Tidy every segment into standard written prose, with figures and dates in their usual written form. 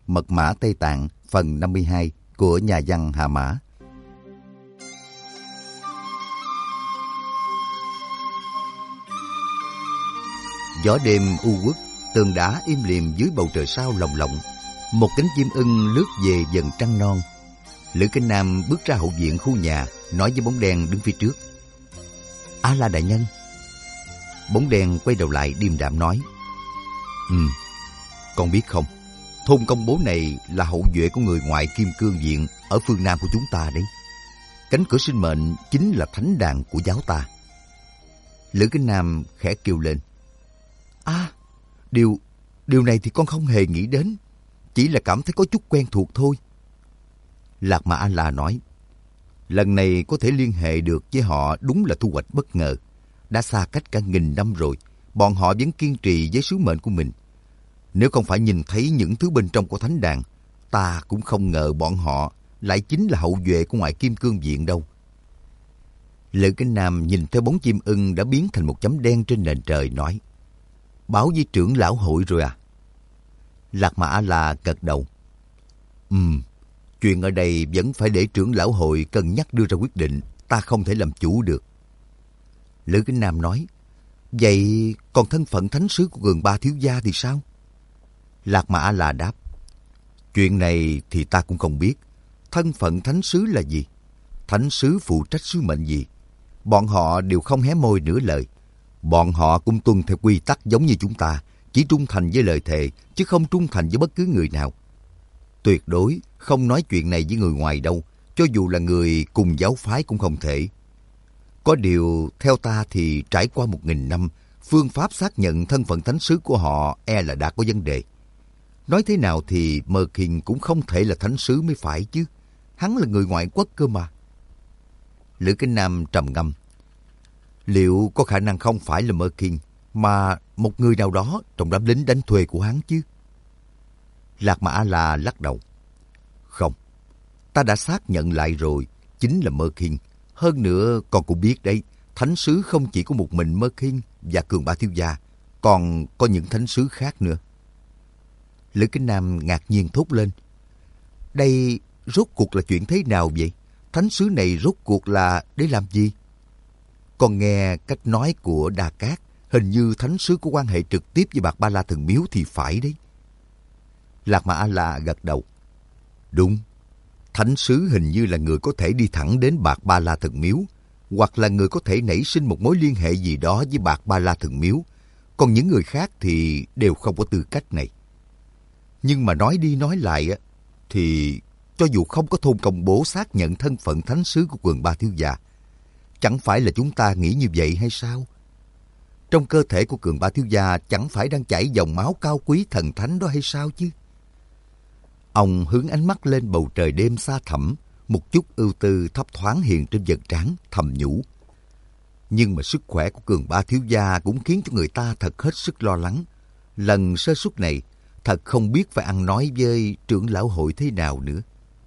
Mật mã Tây Tạng phần 52 của nhà văn Hà Mã. Gió đêm u uất, tường đá im lìm dưới bầu trời sao lồng lộng. Một cánh chim ưng lướt về vầng trăng non. Lữ Kinh Nam bước ra hậu viện khu nhà, nói với bóng đen đứng phía trước: "A La đại nhân." Bóng đen quay đầu lại điềm đạm nói: Con biết không, thôn Công Bố này là hậu duệ của người ngoại Kim Cương Viện ở phương Nam của chúng ta đấy. Cánh cửa sinh mệnh chính là thánh đàn của giáo ta." Lữ Kinh Nam khẽ kêu lên: Điều này thì con không hề nghĩ đến, chỉ là cảm thấy có chút quen thuộc thôi." Lạc Mà A-la nói: "Lần này có thể liên hệ được với họ đúng là thu hoạch bất ngờ. Đã xa cách cả 1000 năm rồi, bọn họ vẫn kiên trì với sứ mệnh của mình. Nếu không phải nhìn thấy những thứ bên trong của thánh đàn, ta cũng không ngờ bọn họ lại chính là hậu duệ của ngoại Kim Cương Viện đâu." Lữ Kinh Nam nhìn theo bóng chim ưng đã biến thành một chấm đen trên nền trời, nói: "Báo với trưởng lão hội rồi à?" Lạc Mà A-la gật đầu: Chuyện ở đây vẫn phải để trưởng lão hội cân nhắc đưa ra quyết định, ta không thể làm chủ được." Lữ Kinh Nam nói: "Vậy còn thân phận thánh sứ của Cường Ba thiếu gia thì sao?" Lạc Mà A-la đáp: "Chuyện này thì ta cũng không biết. Thân phận thánh sứ là gì? Thánh sứ phụ trách sứ mệnh gì? Bọn họ đều không hé môi nửa lời. Bọn họ cũng tuân theo quy tắc giống như chúng ta, chỉ trung thành với lời thề, chứ không trung thành với bất cứ người nào. Tuyệt đối không nói chuyện này với người ngoài đâu, cho dù là người cùng giáo phái cũng không thể. Có điều, theo ta thì trải qua 1000 năm, phương pháp xác nhận thân phận thánh sứ của họ e là đã có vấn đề. Nói thế nào thì Mơ Kinh cũng không thể là thánh sứ mới phải chứ. Hắn là người ngoại quốc cơ mà." Lữ Kinh Nam trầm ngâm: "Liệu có khả năng không phải là Mơ Kinh, mà một người nào đó trong đám lính đánh thuê của hắn chứ?" Lạc Mà A-la lắc đầu: "Không, ta đã xác nhận lại rồi, chính là Mơ Kinh. Hơn nữa con cũng biết đấy, thánh sứ không chỉ có một mình Mơ Kinh và Cường Ba thiếu gia, còn có những thánh sứ khác nữa." Lữ Kinh Nam ngạc nhiên thốt lên: "Đây rốt cuộc là chuyện thế nào vậy? Thánh sứ này rốt cuộc là để làm gì?" Con nghe cách nói của Đa Cát, hình như thánh sứ có quan hệ trực tiếp với Bạc Ba La Thần Miếu thì phải đấy. Lạc Mà A-la gật đầu: "Đúng, thánh sứ hình như là người có thể đi thẳng đến Bạc Ba La Thần Miếu, hoặc là người có thể nảy sinh một mối liên hệ gì đó với Bạc Ba La Thần Miếu. Còn những người khác thì đều không có tư cách này. Nhưng mà nói đi nói lại thì cho dù không có thôn công bố xác nhận thân phận thánh sứ của Cường Ba thiếu gia, chẳng phải là chúng ta nghĩ như vậy hay sao? Trong cơ thể của Cường Ba thiếu gia chẳng phải đang chảy dòng máu cao quý thần thánh đó hay sao chứ?" Ông hướng ánh mắt lên bầu trời đêm xa thẳm, một chút ưu tư thấp thoáng hiện trên vầng trán, thầm nhủ: "Nhưng mà sức khỏe của Cường Ba thiếu gia cũng khiến cho người ta thật hết sức lo lắng. Lần sơ suất này, thật không biết phải ăn nói với trưởng lão hội thế nào nữa."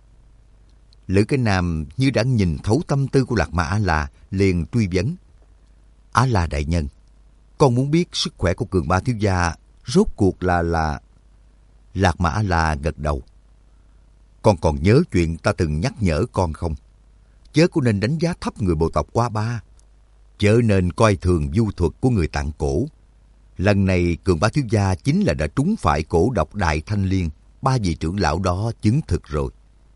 Lữ Cái Nam như đã nhìn thấu tâm tư của Lạc Mà A-la, liền truy vấn: "A La đại nhân, con muốn biết sức khỏe của Cường Ba thiếu gia rốt cuộc là..." Lạc Mà A-la gật đầu: "Con còn nhớ chuyện ta từng nhắc nhở con không? Chớ có nên đánh giá thấp người bộ tộc Qua Ba, chớ nên coi thường du thuật của người Tạng cổ. Lần này Cường Ba thiếu gia chính là đã trúng phải cổ độc Đại Thanh Liên, 3 vị trưởng lão đó chứng thực rồi."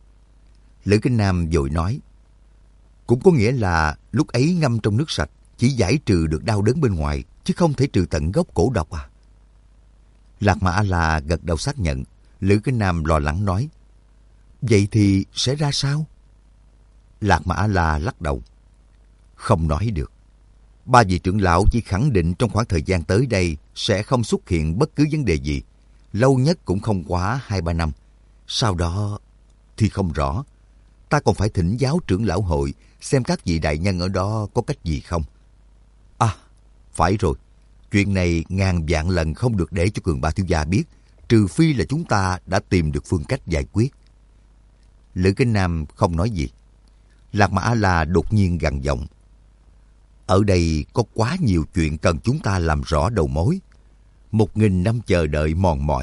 Lữ Kinh Nam vội nói: "Cũng có nghĩa là lúc ấy ngâm trong nước sạch chỉ giải trừ được đau đớn bên ngoài, chứ không thể trừ tận gốc cổ độc à?" Lạc Mà A-la gật đầu xác nhận. Lữ Kinh Nam lo lắng nói: "Vậy thì sẽ ra sao?" Lạc Mà A-la lắc đầu: "Không nói được. 3 vị trưởng lão chỉ khẳng định trong khoảng thời gian tới đây sẽ không xuất hiện bất cứ vấn đề gì, lâu nhất cũng không quá 2-3 năm. Sau đó thì không rõ. Ta còn phải thỉnh giáo trưởng lão hội xem các vị đại nhân ở đó có cách gì không. À, phải rồi. Chuyện này ngàn vạn lần không được để cho Cường Ba thiếu gia biết, trừ phi là chúng ta đã tìm được phương cách giải quyết." Lữ Kinh Nam không nói gì. Lạc Mà A-la đột nhiên gằn giọng: "Ở đây có quá nhiều chuyện cần chúng ta làm rõ đầu mối. 1000 năm chờ đợi mòn mỏi,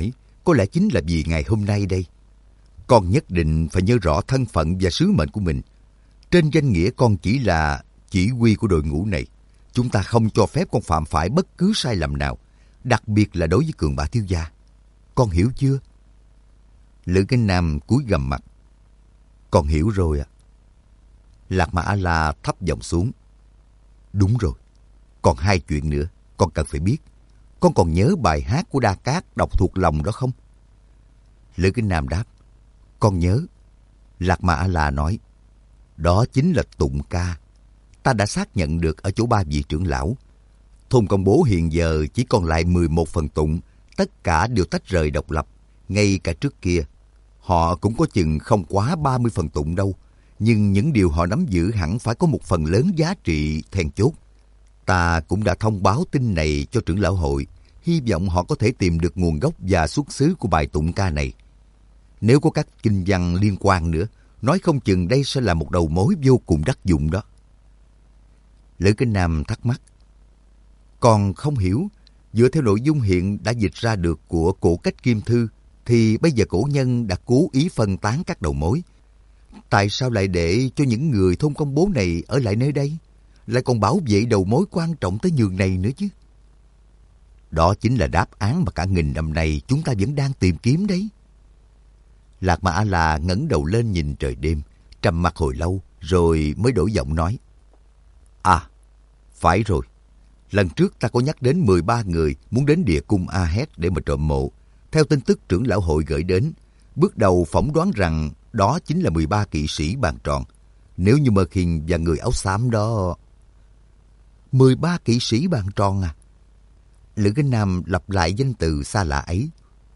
có lẽ chính là vì ngày hôm nay đây. Con nhất định phải nhớ rõ thân phận và sứ mệnh của mình. Trên danh nghĩa con chỉ là chỉ huy của đội ngũ này. Chúng ta không cho phép con phạm phải bất cứ sai lầm nào, đặc biệt là đối với Cường Ba thiếu gia. Con hiểu chưa? Lữ Kinh Nam cúi gằm mặt. Con hiểu rồi ạ. Lạc Mà A-la thấp giọng xuống. Đúng rồi. Còn 2 chuyện nữa con cần phải biết. Con còn nhớ bài hát của Đa Cát đọc thuộc lòng đó không? Lữ Kinh Nam đáp. Con nhớ. Lạc Mà A-la nói. Đó chính là tụng ca. Ta đã xác nhận được ở chỗ 3 vị trưởng lão. Thôn Công Bố hiện giờ chỉ còn lại 11 phần tụng. Tất cả đều tách rời độc lập. Ngay cả trước kia, họ cũng có chừng không quá 30 phần tụng đâu. Nhưng những điều họ nắm giữ hẳn phải có một phần lớn giá trị then chốt. Ta cũng đã thông báo tin này cho trưởng lão hội, hy vọng họ có thể tìm được nguồn gốc và xuất xứ của bài tụng ca này. Nếu có các kinh văn liên quan nữa, nói không chừng đây sẽ là một đầu mối vô cùng đắc dụng đó. Lữ Kinh Nam thắc mắc. Còn không hiểu, dựa theo nội dung hiện đã dịch ra được của cổ cách Kim Thư, thì bây giờ cổ nhân đã cố ý phân tán các đầu mối. Tại sao lại để cho những người thôn Công Bố này ở lại nơi đây? Lại còn bảo vệ đầu mối quan trọng tới nhường này nữa chứ. Đó chính là đáp án mà cả nghìn năm nay chúng ta vẫn đang tìm kiếm đấy. Lạc Mà A-la ngẩng đầu lên nhìn trời đêm, trầm mặc hồi lâu, rồi mới đổi giọng nói. À, phải rồi. Lần trước ta có nhắc đến 13 người muốn đến địa cung A-hét để mà trộm mộ. Theo tin tức trưởng lão hội gửi đến, bước đầu phỏng đoán rằng đó chính là 13 kỵ sĩ bàn tròn. Nếu như Mơ Khiên và người áo xám đó... 13 kỵ sĩ bàn tròn à? Lữ Kinh Nam lặp lại danh từ xa lạ ấy.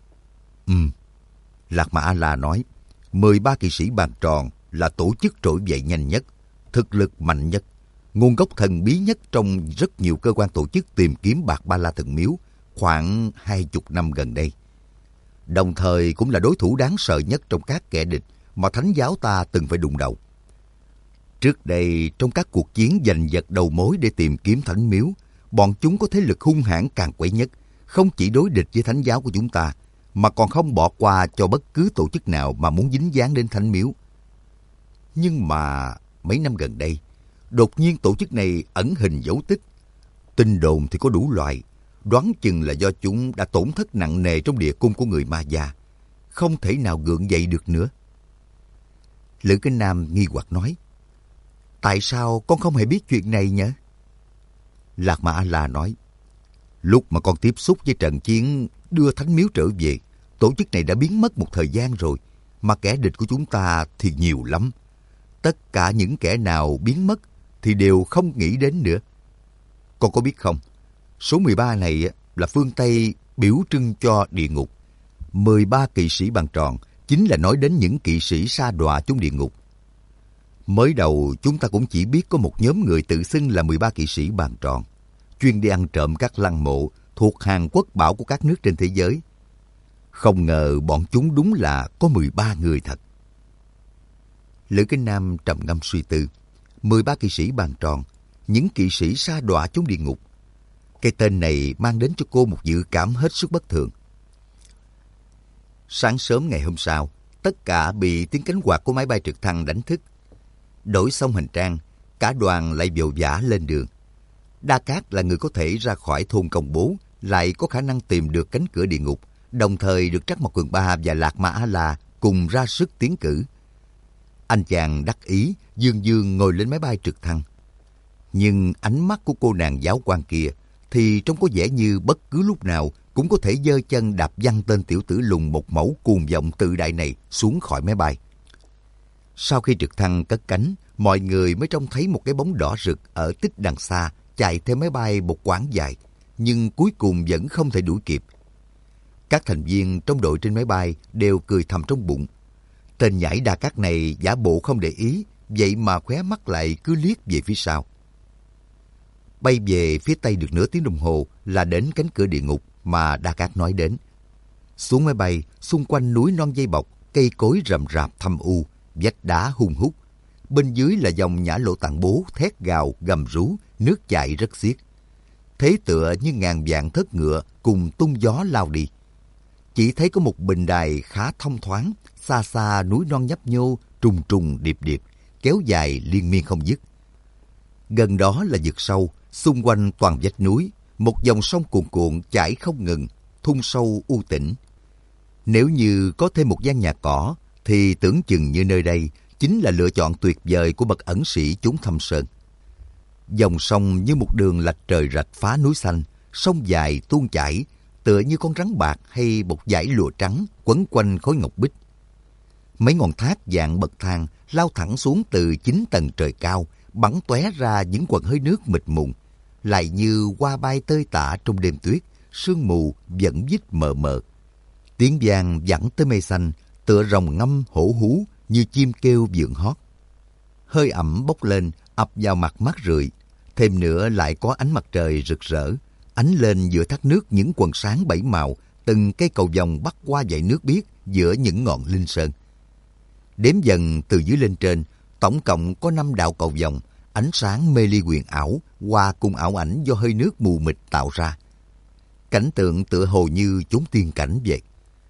Lạc Mà A-la nói, 13 kỵ sĩ bàn tròn là tổ chức trỗi dậy nhanh nhất, thực lực mạnh nhất, nguồn gốc thần bí nhất trong rất nhiều cơ quan tổ chức tìm kiếm bạc ba la thần miếu khoảng 20 năm gần đây. Đồng thời cũng là đối thủ đáng sợ nhất trong các kẻ địch mà Thánh giáo ta từng phải đụng đầu. Trước đây, trong các cuộc chiến giành giật đầu mối để tìm kiếm thánh miếu, bọn chúng có thế lực hung hãn càng quấy nhất, không chỉ đối địch với Thánh giáo của chúng ta, mà còn không bỏ qua cho bất cứ tổ chức nào mà muốn dính dáng đến thánh miếu. Nhưng mà mấy năm gần đây, đột nhiên tổ chức này ẩn hình dấu tích. Tin đồn thì có đủ loại, đoán chừng là do chúng đã tổn thất nặng nề trong địa cung của người Ma Gia, không thể nào gượng dậy được nữa. Lữ Kinh Nam nghi hoặc nói, tại sao con không hề biết chuyện này nhỉ? Lạc Mà A-la nói, lúc mà con tiếp xúc với trận chiến đưa thánh miếu trở về, tổ chức này đã biến mất một thời gian rồi, mà kẻ địch của chúng ta thì nhiều lắm. Tất cả những kẻ nào biến mất thì đều không nghĩ đến nữa. Con có biết không, số 13 này là phương Tây biểu trưng cho địa ngục. 13 kỵ sĩ bàn tròn chính là nói đến những kỵ sĩ sa đọa trong địa ngục. Mới đầu chúng ta cũng chỉ biết có một nhóm người tự xưng là 13 kỵ sĩ bàn tròn, chuyên đi ăn trộm các lăng mộ thuộc hàng quốc bảo của các nước trên thế giới. Không ngờ bọn chúng đúng là có 13 người thật. Lữ Kinh Nam trầm ngâm suy tư. 13 kỵ sĩ bàn tròn, những kỵ sĩ sa đọa trong địa ngục. Cái tên này mang đến cho cô một dự cảm hết sức bất thường. Sáng sớm ngày hôm sau, tất cả bị tiếng cánh quạt của máy bay trực thăng đánh thức. Đổi xong hành trang, cả đoàn lại vội vã lên đường. Đa Cát là người có thể ra khỏi thôn Công Bố, lại có khả năng tìm được cánh cửa địa ngục, đồng thời được Trắc Mộc Cường Ba và Lạc Mà A-la cùng ra sức tiến cử. Anh chàng đắc ý, dương dương ngồi lên máy bay trực thăng. Nhưng ánh mắt của cô nàng giáo quan kia thì trông có vẻ như bất cứ lúc nào cũng có thể giơ chân đạp văng tên tiểu tử lùn một mẫu cuồng vọng tự đại này xuống khỏi máy bay. Sau khi trực thăng cất cánh, mọi người mới trông thấy một cái bóng đỏ rực ở tích đằng xa chạy theo máy bay một quãng dài, nhưng cuối cùng vẫn không thể đuổi kịp. Các thành viên trong đội trên máy bay đều cười thầm trong bụng. Tên nhảy Đa Cát này giả bộ không để ý, vậy mà khóe mắt lại cứ liếc về phía sau. Bay về phía tây được nửa tiếng đồng hồ là đến cánh cửa địa ngục mà Đa Cát nói đến. Xuống máy bay, xung quanh núi non dây bọc, cây cối rậm rạp thâm u, vách đá hun hút. Bên dưới là dòng Nhã Lộ Tạng Bố thét gào gầm rú, nước chảy rất xiết. Thế tựa như ngàn vạn thớt ngựa cùng tung gió lao đi. chỉ thấy có một bình đài khá thông thoáng, xa xa núi non nhấp nhô, trùng trùng điệp điệp, kéo dài liên miên không dứt. Gần đó là vực sâu, xung quanh toàn vách núi, một dòng sông cuồn cuộn chảy không ngừng, thung sâu u tĩnh. Nếu như có thêm một gian nhà cỏ, thì tưởng chừng như nơi đây chính là lựa chọn tuyệt vời của bậc ẩn sĩ chốn thâm sơn. Dòng sông như một đường lạch trời rạch phá núi xanh, sông dài tuôn chảy, tựa như con rắn bạc hay một dải lụa trắng quấn quanh khối ngọc bích. Mấy ngọn thác dạng bậc thang lao thẳng xuống từ 9 tầng trời cao, bắn tóe ra những quầng hơi nước mịt mùng, lại như hoa bay tơi tả trong đêm tuyết, sương mù vẫn vít mờ mờ. Tiếng vang vẳng tới mây xanh, tựa rồng ngâm hổ hú như chim kêu vượng hót. Hơi ẩm bốc lên, ập vào mặt mát rượi, thêm nữa lại có ánh mặt trời rực rỡ, ánh lên giữa thác nước những quầng sáng bảy màu, từng cây cầu vồng bắc qua dải nước biếc giữa những ngọn linh sơn. Đếm dần từ dưới lên trên, tổng cộng có 5 đạo cầu vồng, ánh sáng mê ly huyền ảo, hòa cùng ảo ảnh do hơi nước mù mịt tạo ra. Cảnh tượng tựa hồ như chốn tiên cảnh vậy.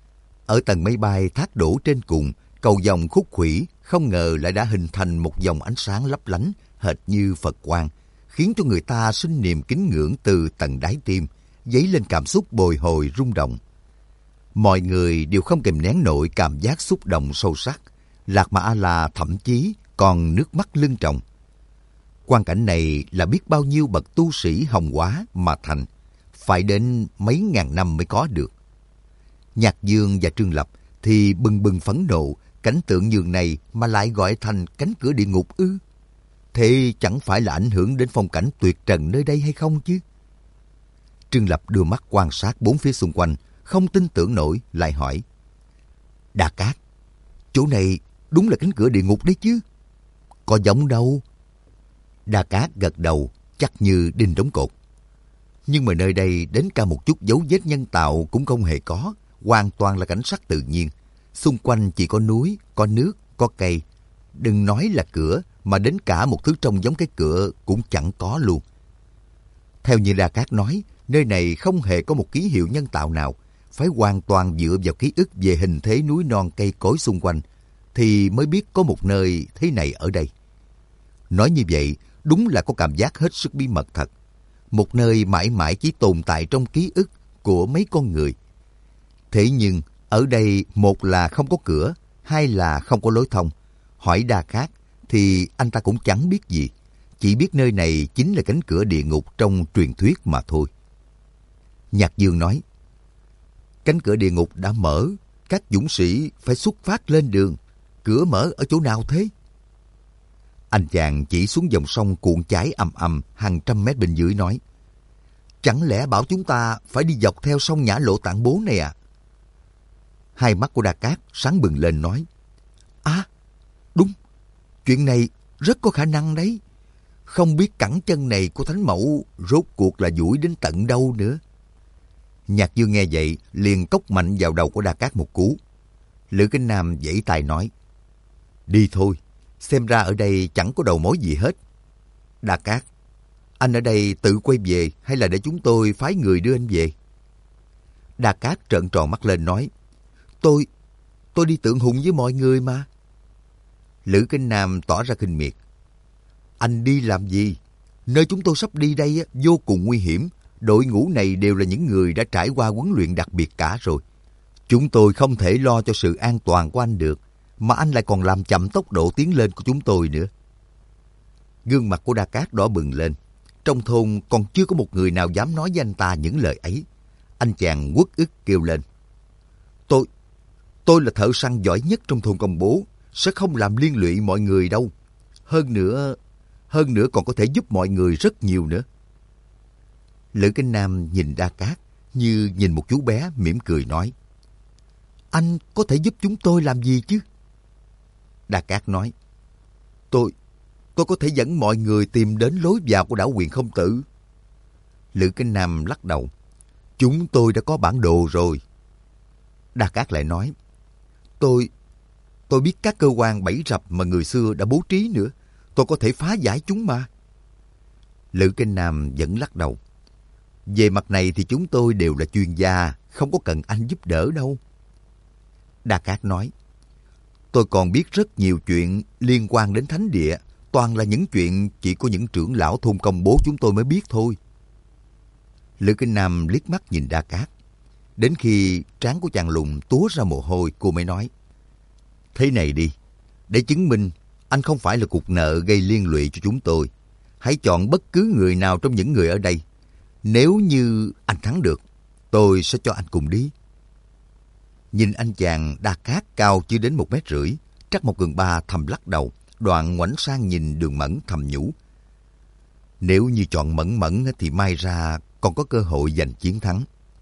Ở tầng mây bay thác đổ trên cùng, cầu vồng khúc khuỷu không ngờ lại đã hình thành một dòng ánh sáng lấp lánh, hệt như Phật quang, khiến cho người ta sinh niềm kính ngưỡng từ tận đáy tim, dấy lên cảm xúc bồi hồi rung động. Mọi người đều không kìm nén nổi cảm giác xúc động sâu sắc. Lạc Mà A-la thậm chí còn nước mắt lưng tròng. Quang cảnh này là biết bao nhiêu bậc tu sĩ hồng hóa mà thành, phải đến mấy ngàn năm mới có được. Nhạc Dương và Trương Lập thì bừng bừng phẫn nộ, cảnh tượng nhường này mà lại gọi thành cánh cửa địa ngục ư? Thế chẳng phải là ảnh hưởng đến phong cảnh tuyệt trần nơi đây hay không chứ? Trương Lập đưa mắt quan sát bốn phía xung quanh, không tin tưởng nổi, lại hỏi: Đa Cát, chỗ này đúng là cánh cửa địa ngục đấy chứ? Có giống đâu. Đa Cát gật đầu, chắc như đinh đóng cột. Nhưng mà nơi đây đến cả một chút dấu vết nhân tạo cũng không hề có, hoàn toàn là cảnh sắc tự nhiên. Xung quanh chỉ có núi, có nước, có cây. Đừng nói là cửa, mà đến cả một thứ trông giống cái cửa cũng chẳng có luôn. Theo như Đa Cát nói, nơi này không hề có một ký hiệu nhân tạo nào, phải hoàn toàn dựa vào ký ức về hình thế núi non cây cối xung quanh, thì mới biết có một nơi thế này ở đây. Nói như vậy, đúng là có cảm giác hết sức bí mật thật. Một nơi mãi mãi chỉ tồn tại trong ký ức của mấy con người. Thế nhưng, ở đây một là không có cửa, hai là không có lối thông. Hỏi Đa Cát thì anh ta cũng chẳng biết gì, chỉ biết nơi này chính là cánh cửa địa ngục trong truyền thuyết mà thôi. Nhạc Dương nói: Cánh cửa địa ngục đã mở, các dũng sĩ phải xuất phát lên đường. Cửa mở ở chỗ nào thế? Anh chàng chỉ xuống dòng sông cuộn chảy ầm ầm hàng trăm mét bên dưới nói: Chẳng lẽ bảo chúng ta phải đi dọc theo sông Nhã Lộ Tạng Bố này à? Hai mắt của Đa Cát sáng bừng lên nói: Đúng, chuyện này rất có khả năng đấy. Không biết cẳng chân này của Thánh Mẫu rốt cuộc là duỗi đến tận đâu nữa. Nhạc Dương nghe vậy liền cốc mạnh vào đầu của Đa Cát một cú. Lữ Kinh Nam vẫy tay nói: Đi thôi, xem ra ở đây chẳng có đầu mối gì hết. Đa Cát, anh ở đây tự quay về hay là để chúng tôi phái người đưa anh về? Đa Cát trợn tròn mắt lên nói: Tôi đi Tượng Hùng với mọi người mà. Lữ Kinh Nam tỏ ra khinh miệt: Anh đi làm gì? Nơi chúng tôi sắp đi đây vô cùng nguy hiểm. Đội ngũ này đều là những người đã trải qua huấn luyện đặc biệt cả rồi. Chúng tôi không thể lo cho sự an toàn của anh được, mà anh lại còn làm chậm tốc độ tiến lên của chúng tôi nữa. Gương mặt của Đa Cát đỏ bừng lên. Trong thôn còn chưa có một người nào dám nói với anh ta những lời ấy. Anh chàng uất ức kêu lên: Tôi là thợ săn giỏi nhất trong thôn Công Bố, sẽ không làm liên lụy mọi người đâu. Hơn nữa còn có thể giúp mọi người rất nhiều nữa. Lữ Kinh Nam nhìn Đa Cát như nhìn một chú bé, mỉm cười nói: Anh có thể giúp chúng tôi làm gì chứ? Đa Cát nói: Tôi có thể dẫn mọi người tìm đến lối vào của đảo Huyền Không Tử. Lữ Kinh Nam lắc đầu: Chúng tôi đã có bản đồ rồi. Đa Cát lại nói: Tôi biết các cơ quan bẫy rập mà người xưa đã bố trí nữa. Tôi có thể phá giải chúng mà. Lữ Kinh Nam vẫn lắc đầu: Về mặt này thì chúng tôi đều là chuyên gia, không có cần anh giúp đỡ đâu. Đa Cát nói, tôi còn biết rất nhiều chuyện liên quan đến thánh địa, toàn là những chuyện chỉ có những trưởng lão thôn Công Bố chúng tôi mới biết thôi. Lữ Kinh Nam liếc mắt nhìn Đa Cát. Đến khi trán của chàng lùn túa ra mồ hôi, cô mới nói, thế này đi, để chứng minh anh không phải là cục nợ gây liên lụy cho chúng tôi, hãy chọn bất cứ người nào trong những người ở đây. Nếu như anh thắng được, tôi sẽ cho anh cùng đi. Nhìn anh chàng Đa Cát cao chưa đến 1,5 m, Trắc Mộc Cường Ba thầm lắc đầu, đoạn ngoảnh sang nhìn Đường Mẫn thầm nhủ. Nếu như chọn Mẫn Mẫn thì may ra còn có cơ hội giành chiến thắng.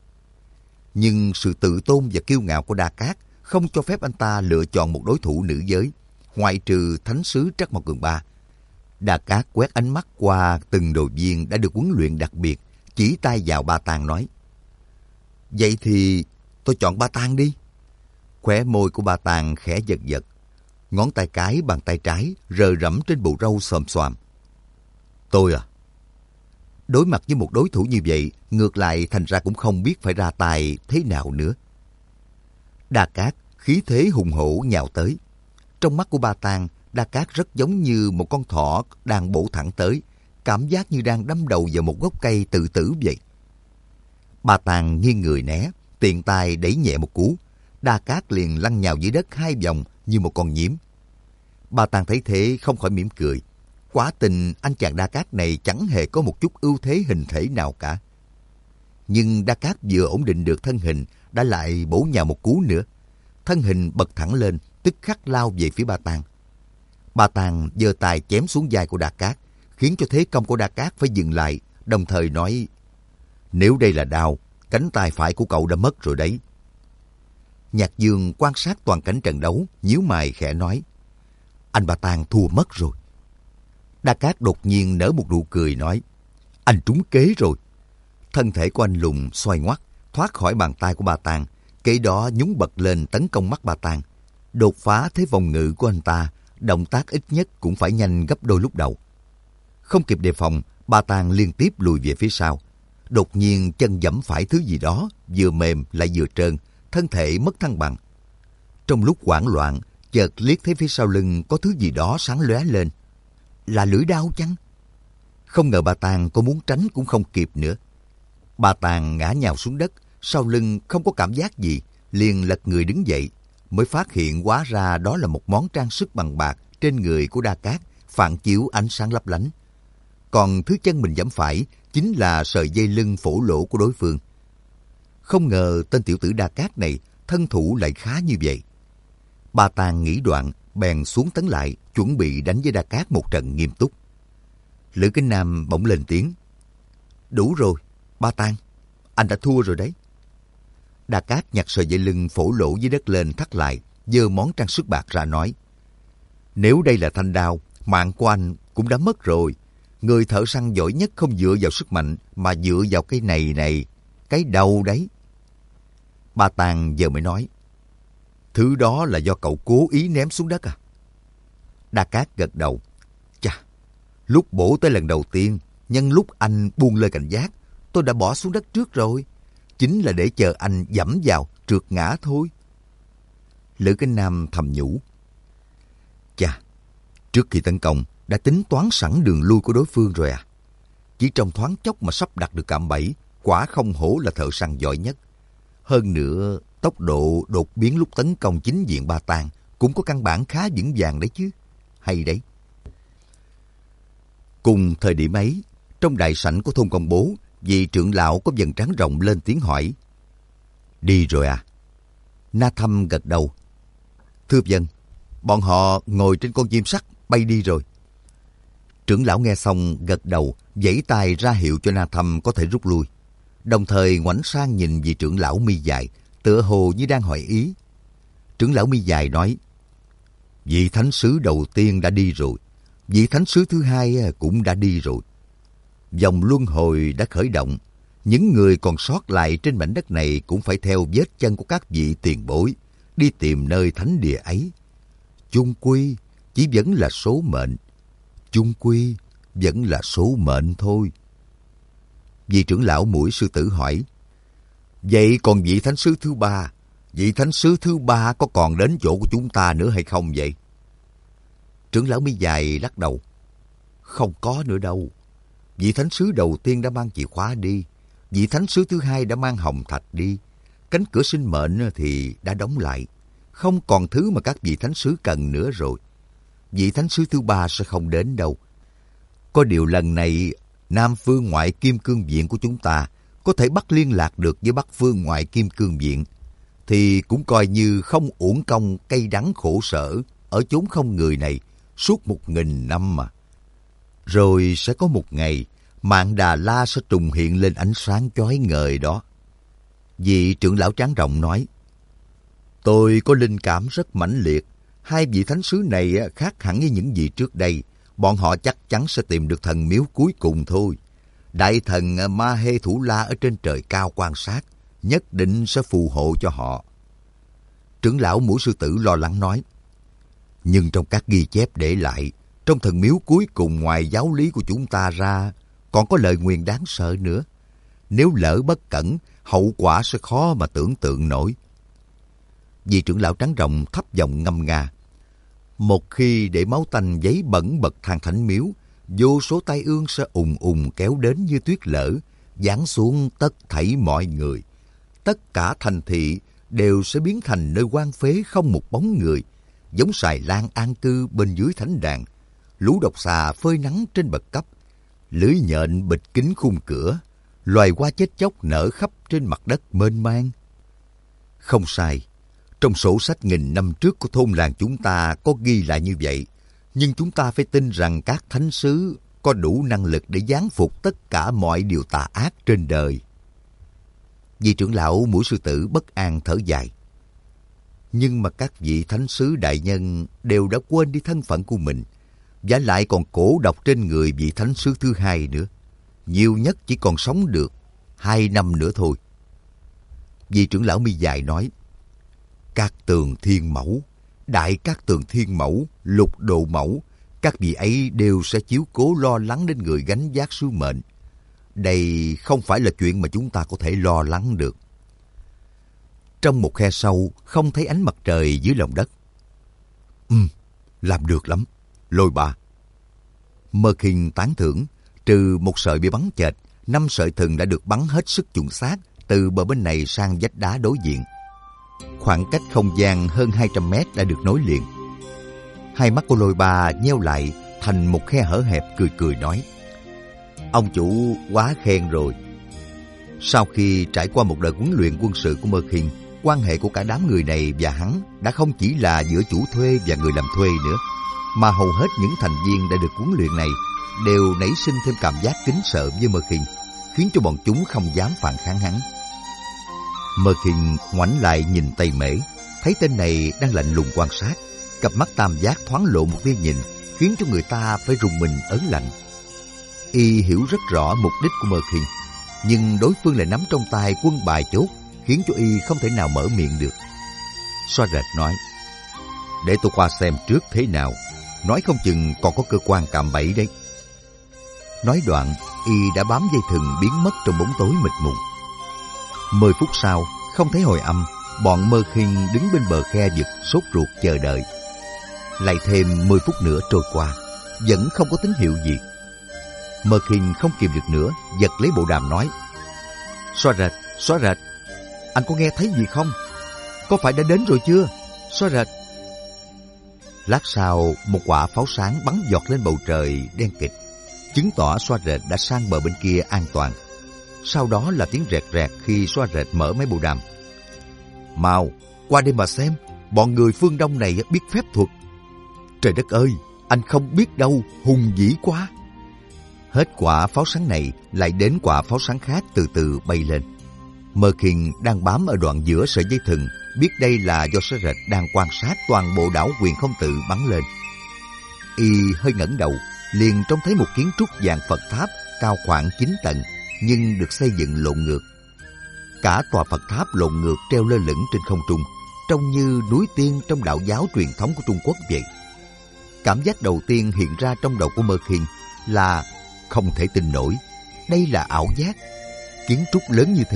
Nhưng sự tự tôn và kiêu ngạo của Đa Cát không cho phép anh ta lựa chọn một đối thủ nữ giới, ngoại trừ thánh sứ Trắc Mộc Cường Ba. Đa Cát quét ánh mắt qua từng đội viên đã được huấn luyện đặc biệt, chỉ tay vào Ba Tàng nói, vậy thì tôi chọn Ba Tàng đi. Khóe môi của Ba Tàng khẽ giật giật, ngón tay cái bàn tay trái rờ rẫm trên bộ râu xồm xoàm. Tôi à? Đối mặt với một đối thủ như vậy, ngược lại thành ra cũng không biết phải ra tài thế nào nữa. Đa Cát khí thế hùng hổ nhào tới. Trong mắt của Ba Tàng, Đa Cát rất giống như một con thỏ đang bổ thẳng tới, cảm giác như đang đâm đầu vào một gốc cây tự tử vậy. Ba Tàng nghiêng người né, tiện tay đẩy nhẹ một cú. Đa Cát liền lăn nhào dưới đất 2 vòng như một con nhím. Ba Tàng thấy thế không khỏi mỉm cười. Quả tình anh chàng Đa Cát này chẳng hề có một chút ưu thế hình thể nào cả. Nhưng Đa Cát vừa ổn định được thân hình đã lại bổ nhào một cú nữa. Thân hình bật thẳng lên, tức khắc lao về phía Ba Tàng. Ba Tàng giơ tay chém xuống vai của Đa Cát, khiến cho thế công của Đa Cát phải dừng lại, đồng thời nói, nếu đây là đao, cánh tay phải của cậu đã mất rồi đấy. Nhạc Dương quan sát toàn cảnh trận đấu, nhíu mày khẽ nói, anh Ba Tàng thua mất rồi. Đa Cát đột nhiên nở một nụ cười nói, anh trúng kế rồi. Thân thể của anh lùn xoay ngoắt, thoát khỏi bàn tay của Ba Tàng, kế đó nhún bật lên tấn công mắt Ba Tàng. Đột phá thế phòng ngự của anh ta, động tác ít nhất cũng phải nhanh gấp đôi lúc đầu. Không kịp đề phòng, Ba Tàng liên tiếp lùi về phía sau. Đột nhiên chân giẫm phải thứ gì đó, vừa mềm lại vừa trơn, thân thể mất thăng bằng. Trong lúc hoảng loạn, chợt liếc thấy phía sau lưng có thứ gì đó sáng lóe lên. Là lưỡi đao chăng? Không ngờ Ba Tàng có muốn tránh cũng không kịp nữa. Ba Tàng ngã nhào xuống đất, sau lưng không có cảm giác gì, liền lật người đứng dậy, mới phát hiện hóa ra đó là một món trang sức bằng bạc trên người của Đa Cát, phản chiếu ánh sáng lấp lánh. Còn thứ chân mình giẫm phải chính là sợi dây lưng phổ lỗ của đối phương. Không ngờ tên tiểu tử Đa Cát này thân thủ lại khá như vậy. Ba Tàng nghĩ đoạn, bèn xuống tấn lại, chuẩn bị đánh với Đa Cát một trận nghiêm túc. Lữ Kính Nam bỗng lên tiếng, đủ rồi, Ba Tàng, anh đã thua rồi đấy. Đa Cát nhặt sợi dây lưng phổ lỗ dưới đất lên thắt lại, giơ món trang sức bạc ra nói, nếu đây là thanh đao, mạng của anh cũng đã mất rồi. Người thợ săn giỏi nhất không dựa vào sức mạnh mà dựa vào cái này, cái đầu đấy. Ba Tàng giờ mới nói, thứ đó là do cậu cố ý ném xuống đất à? Đa Cát gật đầu, chà, lúc bổ tới lần đầu tiên, nhân lúc anh buông lơi cảnh giác, tôi đã bỏ xuống đất trước rồi. Chính là để chờ anh giẫm vào, trượt ngã thôi. Lữ Kính Nam thầm nhủ, chà, trước khi tấn công đã tính toán sẵn đường lui của đối phương rồi à? Chỉ trong thoáng chốc mà sắp đặt được cạm bẫy, quả không hổ là thợ săn giỏi nhất. Hơn nữa, tốc độ đột biến lúc tấn công chính diện Ba Tàng cũng có căn bản khá vững vàng đấy chứ. Hay đấy. Cùng thời điểm ấy, trong đại sảnh của thôn Công Bố, vị trưởng lão có vầng trán rộng lên tiếng hỏi, đi rồi à? Na Thâm gật đầu, thưa vâng, bọn họ ngồi trên con chim sắt bay đi rồi. Trưởng lão nghe xong gật đầu, vẫy tay ra hiệu cho Na Thâm có thể rút lui, đồng thời ngoảnh sang nhìn vị trưởng lão mi dài, tựa hồ như đang hỏi ý. Trưởng lão mi dài nói, vị thánh sứ đầu tiên đã đi rồi, vị thánh sứ thứ hai cũng đã đi rồi. Vòng luân hồi đã khởi động, những người còn sót lại trên mảnh đất này cũng phải theo vết chân của các vị tiền bối, đi tìm nơi thánh địa ấy. Chung quy chỉ vẫn là số mệnh, chung quy vẫn là số mệnh thôi. Vị trưởng lão Mũi Sư Tử hỏi, Vậy còn vị thánh sứ thứ ba? Vị thánh sứ thứ ba có còn đến chỗ của chúng ta nữa hay không vậy? Trưởng lão mi dài lắc đầu. Không có nữa đâu. Vị thánh sứ đầu tiên đã mang chìa khóa đi. Vị thánh sứ thứ hai đã mang hồng thạch đi. Cánh cửa sinh mệnh thì đã đóng lại. Không còn thứ mà các vị thánh sứ cần nữa rồi. Vị thánh sứ thứ ba sẽ không đến đâu. Có điều lần này, Nam Phương Ngoại Kim Cương Viện của chúng ta có thể bắt liên lạc được với Bắc Phương Ngoại Kim Cương Viện, thì cũng coi như không uổng công cay đắng khổ sở ở chốn không người này suốt 1000 năm mà. Rồi sẽ có một ngày, Mạn Đà La sẽ trùng hiện lên ánh sáng chói ngời đó. Vị trưởng lão tráng rộng nói, tôi có linh cảm rất mãnh liệt. Hai vị thánh sứ này khác hẳn với những vị trước đây. Bọn họ chắc chắn sẽ tìm được thần miếu cuối cùng thôi. Đại thần Ma Hê Thủ La ở trên trời cao quan sát, nhất định sẽ phù hộ cho họ. Trưởng lão Mũi Sư Tử lo lắng nói, nhưng trong các ghi chép để lại, trong thần miếu cuối cùng ngoài giáo lý của chúng ta ra, còn có lời nguyền đáng sợ nữa. Nếu lỡ bất cẩn, hậu quả sẽ khó mà tưởng tượng nổi. Vị trưởng lão trắng rộng thấp giọng ngâm nga, một khi để máu tanh giấy bẩn bậc thang thánh miếu, vô số tai ương sẽ ùng ùng kéo đến như tuyết lở, giáng xuống tất thảy mọi người. Tất cả thành thị đều sẽ biến thành nơi hoang phế không một bóng người, giống xài lang an cư bên dưới thánh đàn, lũ độc xà phơi nắng trên bậc cấp, lưới nhện bịt kín khung cửa, loài hoa chết chóc nở khắp trên mặt đất mênh mang. Không sai, trong sổ sách 1000 năm trước của thôn làng chúng ta có ghi lại như vậy, nhưng chúng ta phải tin rằng các thánh sứ có đủ năng lực để giáng phục tất cả mọi điều tà ác trên đời. Vị trưởng lão Mũi Sư Tử bất an thở dài. Nhưng mà các vị thánh sứ đại nhân đều đã quên đi thân phận của mình, vả lại còn cổ độc trên người vị thánh sứ thứ hai nữa. Nhiều nhất chỉ còn sống được 2 năm nữa thôi. Vị trưởng lão mi dài nói, Cát Tường Thiên Mẫu, Đại Cát Tường Thiên Mẫu, Lục Độ Mẫu, các vị ấy đều sẽ chiếu cố lo lắng đến người gánh vác sứ mệnh. Đây không phải là chuyện mà chúng ta có thể lo lắng được. Trong một khe sâu, không thấy ánh mặt trời dưới lòng đất. Làm được lắm, Lôi Ba. Mơ Kinh tán thưởng, trừ một sợi bị bắn chệch, 5 sợi thừng đã được bắn hết sức chuẩn xác từ bờ bên này sang vách đá đối diện. Khoảng cách không gian hơn 200 mét đã được nối liền. Hai mắt của Lôi Ba nheo lại thành một khe hở hẹp, cười cười nói, ông chủ quá khen rồi. Sau khi trải qua một đợt huấn luyện quân sự của Mơ Kinh, quan hệ của cả đám người này và hắn đã không chỉ là giữa chủ thuê và người làm thuê nữa, mà hầu hết những thành viên đã được huấn luyện này đều nảy sinh thêm cảm giác kính sợ với Mơ Kinh, khiến cho bọn chúng không dám phản kháng hắn. Mơ Kinh ngoảnh lại nhìn Tây Mễ, thấy tên này đang lạnh lùng quan sát, cặp mắt tam giác thoáng lộ một tia nhìn, khiến cho người ta phải rùng mình ớn lạnh. Y hiểu rất rõ mục đích của Mơ Kinh, nhưng đối phương lại nắm trong tay quân bài chốt, khiến cho Y không thể nào mở miệng được. Xoa Rệt nói, để tôi qua xem trước thế nào, nói không chừng còn có cơ quan cạm bẫy đấy. Nói đoạn, Y đã bám dây thừng biến mất trong bóng tối mịt mùng. 10 phút sau, không thấy hồi âm, bọn Mơ Kinh đứng bên bờ khe vực sốt ruột chờ đợi. Lại thêm 10 phút nữa trôi qua, vẫn không có tín hiệu gì. Mơ Kinh không kìm được nữa, giật lấy bộ đàm nói, Xoa Rệt, anh có nghe thấy gì không? Có phải đã đến rồi chưa? Xoa Rệt. Lát sau, một quả pháo sáng bắn giọt lên bầu trời đen kịt, chứng tỏ Xoa Rệt đã sang bờ bên kia an toàn. Sau đó là tiếng rẹt rẹt khi Xoa Rệt mở máy bộ đàm. Mau, qua đây mà xem, bọn người phương Đông này biết phép thuật. Trời đất ơi, anh không biết đâu, hùng vĩ quá. Hết quả pháo sáng này, lại đến quả pháo sáng khác từ từ bay lên. Mơ Kinh đang bám ở đoạn giữa sợi dây thừng, biết đây là do Xoa Rệt đang quan sát toàn bộ đảo Quyền Không Tự bắn lên. Y hơi ngẩng đầu, liền trông thấy một kiến trúc dạng Phật tháp cao khoảng 9 tầng, nhưng được xây dựng lộn ngược. Cả tòa Phật tháp lộn ngược treo lơ lửng trên không trung, trông như núi tiên trong đạo giáo truyền thống của Trung Quốc vậy. Cảm giác đầu tiên hiện ra trong đầu của Mơ Kinh là không thể tin nổi, đây là ảo giác. Kiến trúc lớn như thế,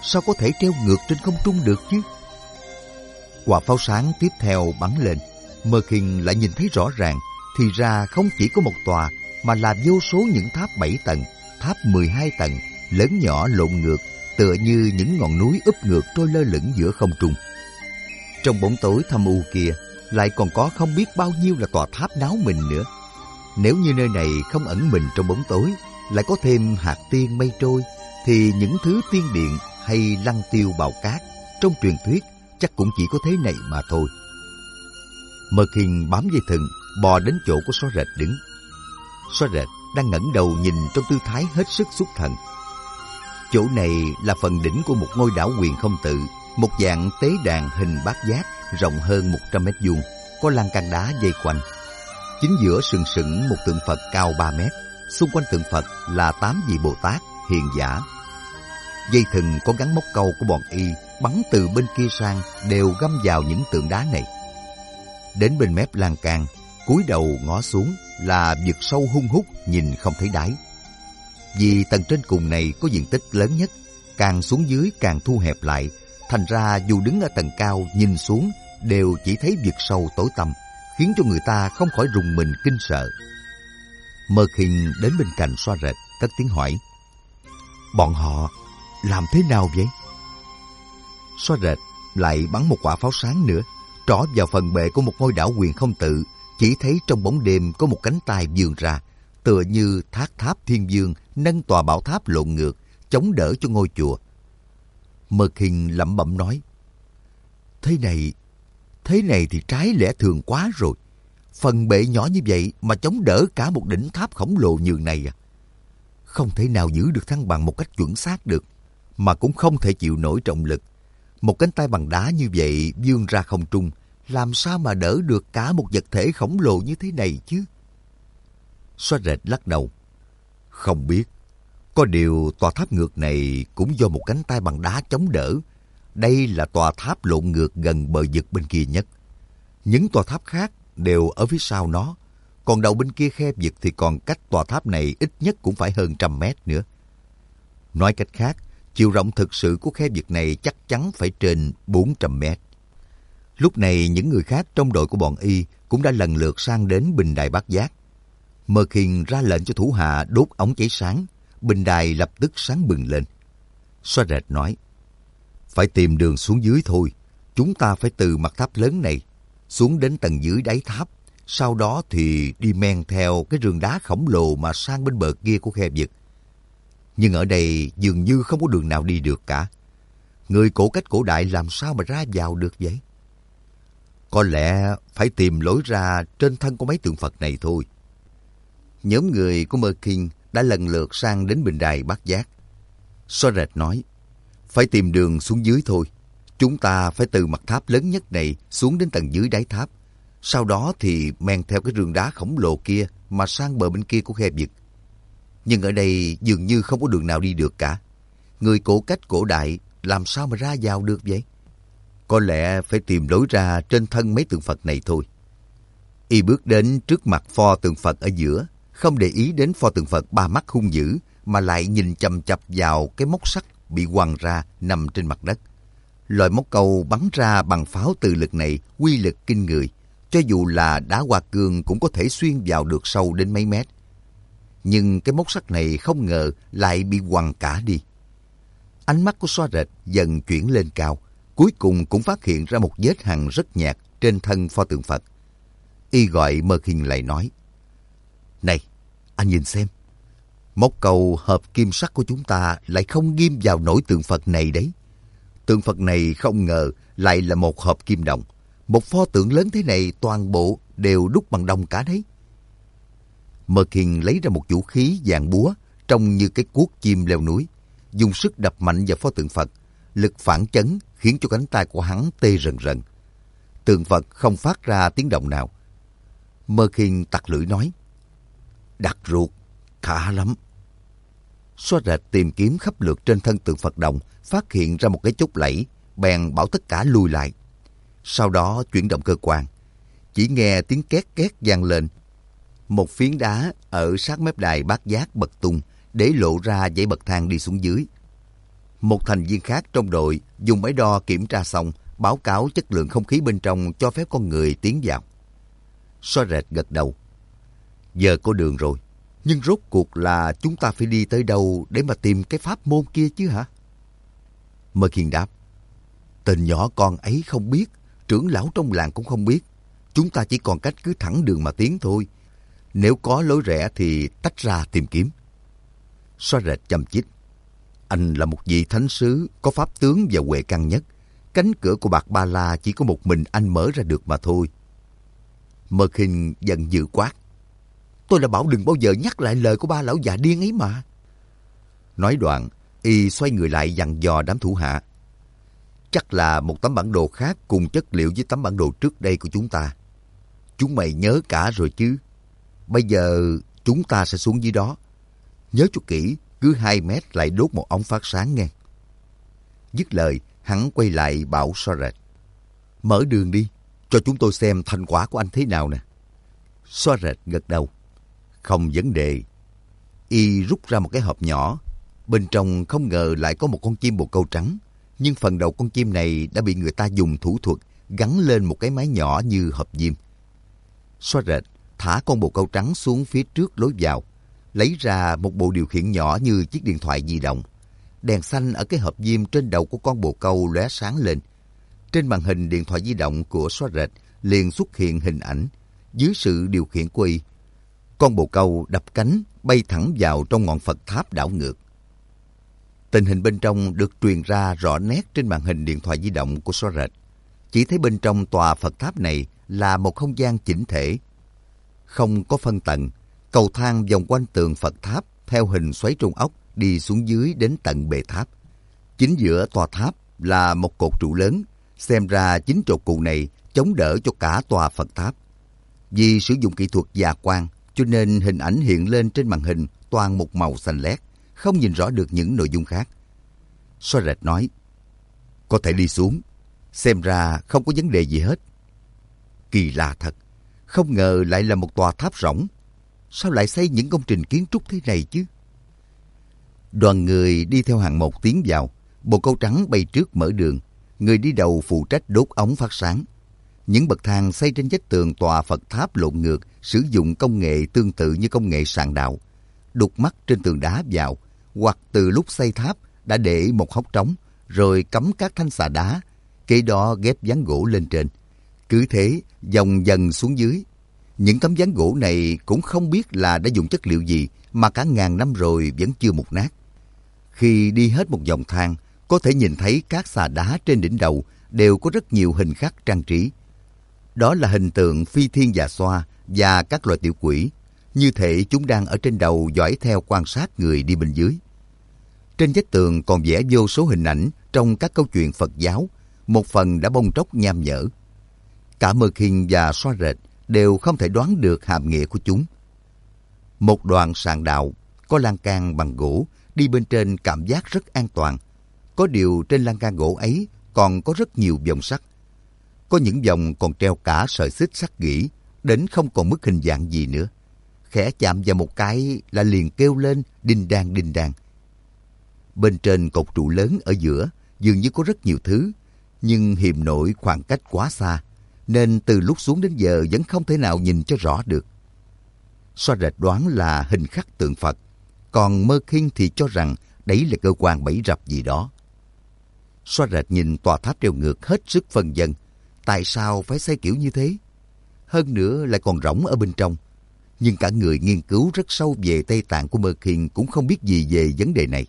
sao có thể treo ngược trên không trung được chứ? Quả pháo sáng tiếp theo bắn lên, Merkin lại nhìn thấy rõ ràng, thì ra không chỉ có một tòa, mà là vô số những tháp 7 tầng, tháp 12 tầng, lớn nhỏ lộn ngược, tựa như những ngọn núi úp ngược trôi lơ lửng giữa không trung. Trong bóng tối thâm u kia, lại còn có không biết bao nhiêu là tòa tháp náo mình nữa. Nếu như nơi này không ẩn mình trong bóng tối, lại có thêm hạt tiên mây trôi, thì những thứ tiên điện hay lăng tiêu bào cát trong truyền thuyết chắc cũng chỉ có thế này mà thôi. Merkin bám dây thừng, bò đến chỗ của Xóa Rệt đứng. Xóa Rệt đang ngẩng đầu nhìn trong tư thái hết sức xuất thần. Chỗ này là phần đỉnh của một ngôi đảo Huyền Không Tự, một dạng tế đàn hình bát giác rộng hơn 100 mét vuông, có lan can đá dây quanh. Chính giữa sừng sững một tượng Phật cao 3 mét, xung quanh tượng Phật là 8 vị Bồ Tát hiền giả. Dây thừng có gắn móc câu của bọn y bắn từ bên kia sang đều găm vào những tượng đá này. Đến bên mép lan can, cúi đầu ngó xuống là vực sâu hun hút nhìn không thấy đáy. Vì tầng trên cùng này có diện tích lớn nhất, càng xuống dưới càng thu hẹp lại, thành ra dù đứng ở tầng cao nhìn xuống đều chỉ thấy vực sâu tối tăm, khiến cho người ta không khỏi rùng mình kinh sợ. Merkin đến bên cạnh Xóa Rệt, cất tiếng hỏi: bọn họ làm thế nào vậy? Xóa Rệt lại bắn một quả pháo sáng nữa, trỏ vào phần bệ của một ngôi đảo Huyền Không Tự, chỉ thấy trong bóng đêm có một cánh tay vươn ra, tựa như thác tháp thiên vương nâng tòa bảo tháp lộn ngược, chống đỡ cho ngôi chùa. Merkin lẩm bẩm nói: thế này thì trái lẽ thường quá rồi. Phần bệ nhỏ như vậy mà chống đỡ cả một đỉnh tháp khổng lồ nhường này à? Không thể nào giữ được thăng bằng một cách chuẩn xác được, mà cũng không thể chịu nổi trọng lực. Một cánh tay bằng đá như vậy vươn ra không trung, làm sao mà đỡ được cả một vật thể khổng lồ như thế này chứ? Xóa Rệt lắc đầu: không biết. Có điều tòa tháp ngược này cũng do một cánh tay bằng đá chống đỡ. Đây là tòa tháp lộn ngược gần bờ vực bên kia nhất. Những tòa tháp khác đều ở phía sau nó, còn đầu bên kia khe vực thì còn cách tòa tháp này ít nhất cũng phải hơn 100 mét nữa. Nói cách khác, chiều rộng thực sự của khe vực này chắc chắn phải trên 400 mét. Lúc này những người khác trong đội của bọn y cũng đã lần lượt sang đến bình đài bát giác. Merkin ra lệnh cho thủ hạ đốt ống cháy sáng, bình đài lập tức sáng bừng lên. Xóa Rệt nói: phải tìm đường xuống dưới thôi. Chúng ta phải từ mặt tháp lớn này xuống đến tầng dưới đáy tháp, sau đó thì đi men theo cái rừng đá khổng lồ mà sang bên bờ kia của khe vực. Nhưng ở đây dường như không có đường nào đi được cả. Người cổ cách cổ đại làm sao mà ra vào được vậy? Có lẽ phải tìm lối ra trên thân của mấy tượng Phật này thôi. Nhóm người của Merkin đã lần lượt sang đến bình đài bát giác. Xóa Rệt nói: phải tìm đường xuống dưới thôi. Chúng ta phải từ mặt tháp lớn nhất này xuống đến tầng dưới đáy tháp, sau đó thì men theo cái rừng đá khổng lồ kia mà sang bờ bên kia của khe vực. Nhưng ở đây dường như không có đường nào đi được cả. Người cổ cách cổ đại làm sao mà ra vào được vậy? Có lẽ phải tìm lối ra trên thân mấy tượng Phật này thôi. Y bước đến trước mặt pho tượng Phật ở giữa, không để ý đến pho tượng Phật ba mắt hung dữ, mà lại nhìn chằm chằm vào cái móc sắt bị quăng ra nằm trên mặt đất. Loại móc câu bắn ra bằng pháo từ lực này uy lực kinh người, cho dù là đá hoa cương cũng có thể xuyên vào được sâu đến mấy mét. Nhưng cái móc sắt này không ngờ lại bị quăng cả đi. Ánh mắt của Xóa Rệt dần chuyển lên cao, cuối cùng cũng phát hiện ra một vết hằn rất nhạt trên thân pho tượng Phật. Y gọi Merkin lại nói: này, anh nhìn xem, móc câu hợp kim sắt của chúng ta lại không ghim vào nổi tượng Phật này đấy. Tượng Phật này không ngờ lại là một hộp kim đồng. Một pho tượng lớn thế này toàn bộ đều đúc bằng đồng cả đấy. Merkin lấy ra một vũ khí dạng búa, trông như cái cuốc chim leo núi, dùng sức đập mạnh vào pho tượng Phật. Lực phản chấn khiến cho cánh tay của hắn tê rần rần. Tượng Phật không phát ra tiếng động nào. Merkin tặc lưỡi nói: đặt ruột, khá lắm. Xóa Rệt tìm kiếm khắp lượt trên thân tượng Phật đồng, phát hiện ra một cái chốt lẫy, bèn bảo tất cả lùi lại. Sau đó chuyển động cơ quan, chỉ nghe tiếng két két vang lên. Một phiến đá ở sát mép đài bát giác bật tung, để lộ ra dãy bậc thang đi xuống dưới. Một thành viên khác trong đội dùng máy đo kiểm tra xong, báo cáo chất lượng không khí bên trong cho phép con người tiến vào. Xóa rệt gật đầu. Giờ có đường rồi, nhưng rốt cuộc là chúng ta phải đi tới đâu để mà tìm cái pháp môn kia chứ hả? Mơ Khiên đáp. Tên nhỏ con ấy không biết, trưởng lão trong làng cũng không biết. Chúng ta chỉ còn cách cứ thẳng đường mà tiến thôi. Nếu có lối rẽ thì tách ra tìm kiếm. Xóa rệt chăm chích. Anh là một vị thánh sứ, có pháp tướng và huệ căn nhất. Cánh cửa của Bạc Ba La chỉ có một mình anh mở ra được mà thôi. Mơ Khiên giận dữ quát. Tôi đã bảo đừng bao giờ nhắc lại lời của ba lão già điên ấy mà. Nói đoạn, y xoay người lại dặn dò đám thủ hạ. Chắc là một tấm bản đồ khác cùng chất liệu với tấm bản đồ trước đây của chúng ta. Chúng mày nhớ cả rồi chứ. Bây giờ chúng ta sẽ xuống dưới đó. Nhớ cho kỹ, cứ 2 mét lại đốt một ống phát sáng nghe. Dứt lời, hắn quay lại bảo Xóa rệt. Mở đường đi, cho chúng tôi xem thành quả của anh thế nào nè. Xóa rệt gật đầu. Không vấn đề. Y rút ra một cái hộp nhỏ. Bên trong không ngờ lại có một con chim bồ câu trắng. Nhưng phần đầu con chim này đã bị người ta dùng thủ thuật gắn lên một cái máy nhỏ như hộp diêm. Xóa rệt thả con bồ câu trắng xuống phía trước lối vào, lấy ra một bộ điều khiển nhỏ như chiếc điện thoại di động. Đèn xanh ở cái hộp diêm trên đầu của con bồ câu lóe sáng lên. Trên màn hình điện thoại di động của Xóa rệt liền xuất hiện hình ảnh. Dưới sự điều khiển của y, con bồ câu đập cánh bay thẳng vào trong ngọn Phật tháp đảo ngược. Tình hình bên trong được truyền ra rõ nét trên màn hình điện thoại di động của Xóa rệt. Chỉ thấy bên trong tòa Phật tháp này là một không gian chỉnh thể. Không có phân tầng, cầu thang vòng quanh tường Phật tháp theo hình xoáy trung ốc đi xuống dưới đến tận bệ tháp. Chính giữa tòa tháp là một cột trụ lớn, xem ra chính trụ cụ này chống đỡ cho cả tòa Phật tháp. Vì sử dụng kỹ thuật già quang, cho nên hình ảnh hiện lên trên màn hình toàn một màu xanh lét, không nhìn rõ được những nội dung khác. Xóa rệt nói, có thể đi xuống, xem ra không có vấn đề gì hết. Kỳ lạ thật, không ngờ lại là một tòa tháp rỗng. Sao lại xây những công trình kiến trúc thế này chứ? Đoàn người đi theo hàng một tiến vào, bồ câu trắng bay trước mở đường, người đi đầu phụ trách đốt ống phát sáng. Những bậc thang xây trên vách tường tòa Phật tháp lộn ngược sử dụng công nghệ tương tự như công nghệ sàng đạo. Đục mắt trên tường đá vào, hoặc từ lúc xây tháp đã để một hốc trống, rồi cắm các thanh xà đá, kế đó ghép ván gỗ lên trên. Cứ thế dòng dần xuống dưới. Những tấm ván gỗ này cũng không biết là đã dùng chất liệu gì mà cả ngàn năm rồi vẫn chưa mục nát. Khi đi hết một vòng thang, có thể nhìn thấy các xà đá trên đỉnh đầu đều có rất nhiều hình khắc trang trí. Đó là hình tượng phi thiên già xoa và các loài tiểu quỷ, như thể chúng đang ở trên đầu dõi theo quan sát người đi bên dưới. Trên vách tường còn vẽ vô số hình ảnh trong các câu chuyện Phật giáo, một phần đã bong tróc nham nhở. Cả Mơ Khiên và Xóa rệt đều không thể đoán được hàm nghĩa của chúng. Một đoạn sàn đạo có lan can bằng gỗ, đi bên trên cảm giác rất an toàn. Có điều trên lan can gỗ ấy còn có rất nhiều vòng sắt. Có những vòng còn treo cả sợi xích sắt gỉ, đến không còn mất hình dạng gì nữa. Khẽ chạm vào một cái là liền kêu lên đinh đan đinh đan. Bên trên cột trụ lớn ở giữa dường như có rất nhiều thứ, nhưng hiềm nổi khoảng cách quá xa, nên từ lúc xuống đến giờ vẫn không thể nào nhìn cho rõ được. Xóa rệt đoán là hình khắc tượng Phật, còn Mơ Khiên thì cho rằng đấy là cơ quan bẫy rập gì đó. Xóa rệt nhìn tòa tháp treo ngược hết sức phân vân. Tại sao phải xây kiểu như thế? Hơn nữa lại còn rỗng ở bên trong. Nhưng cả người nghiên cứu rất sâu về Tây Tạng của Mơ Khiên cũng không biết gì về vấn đề này.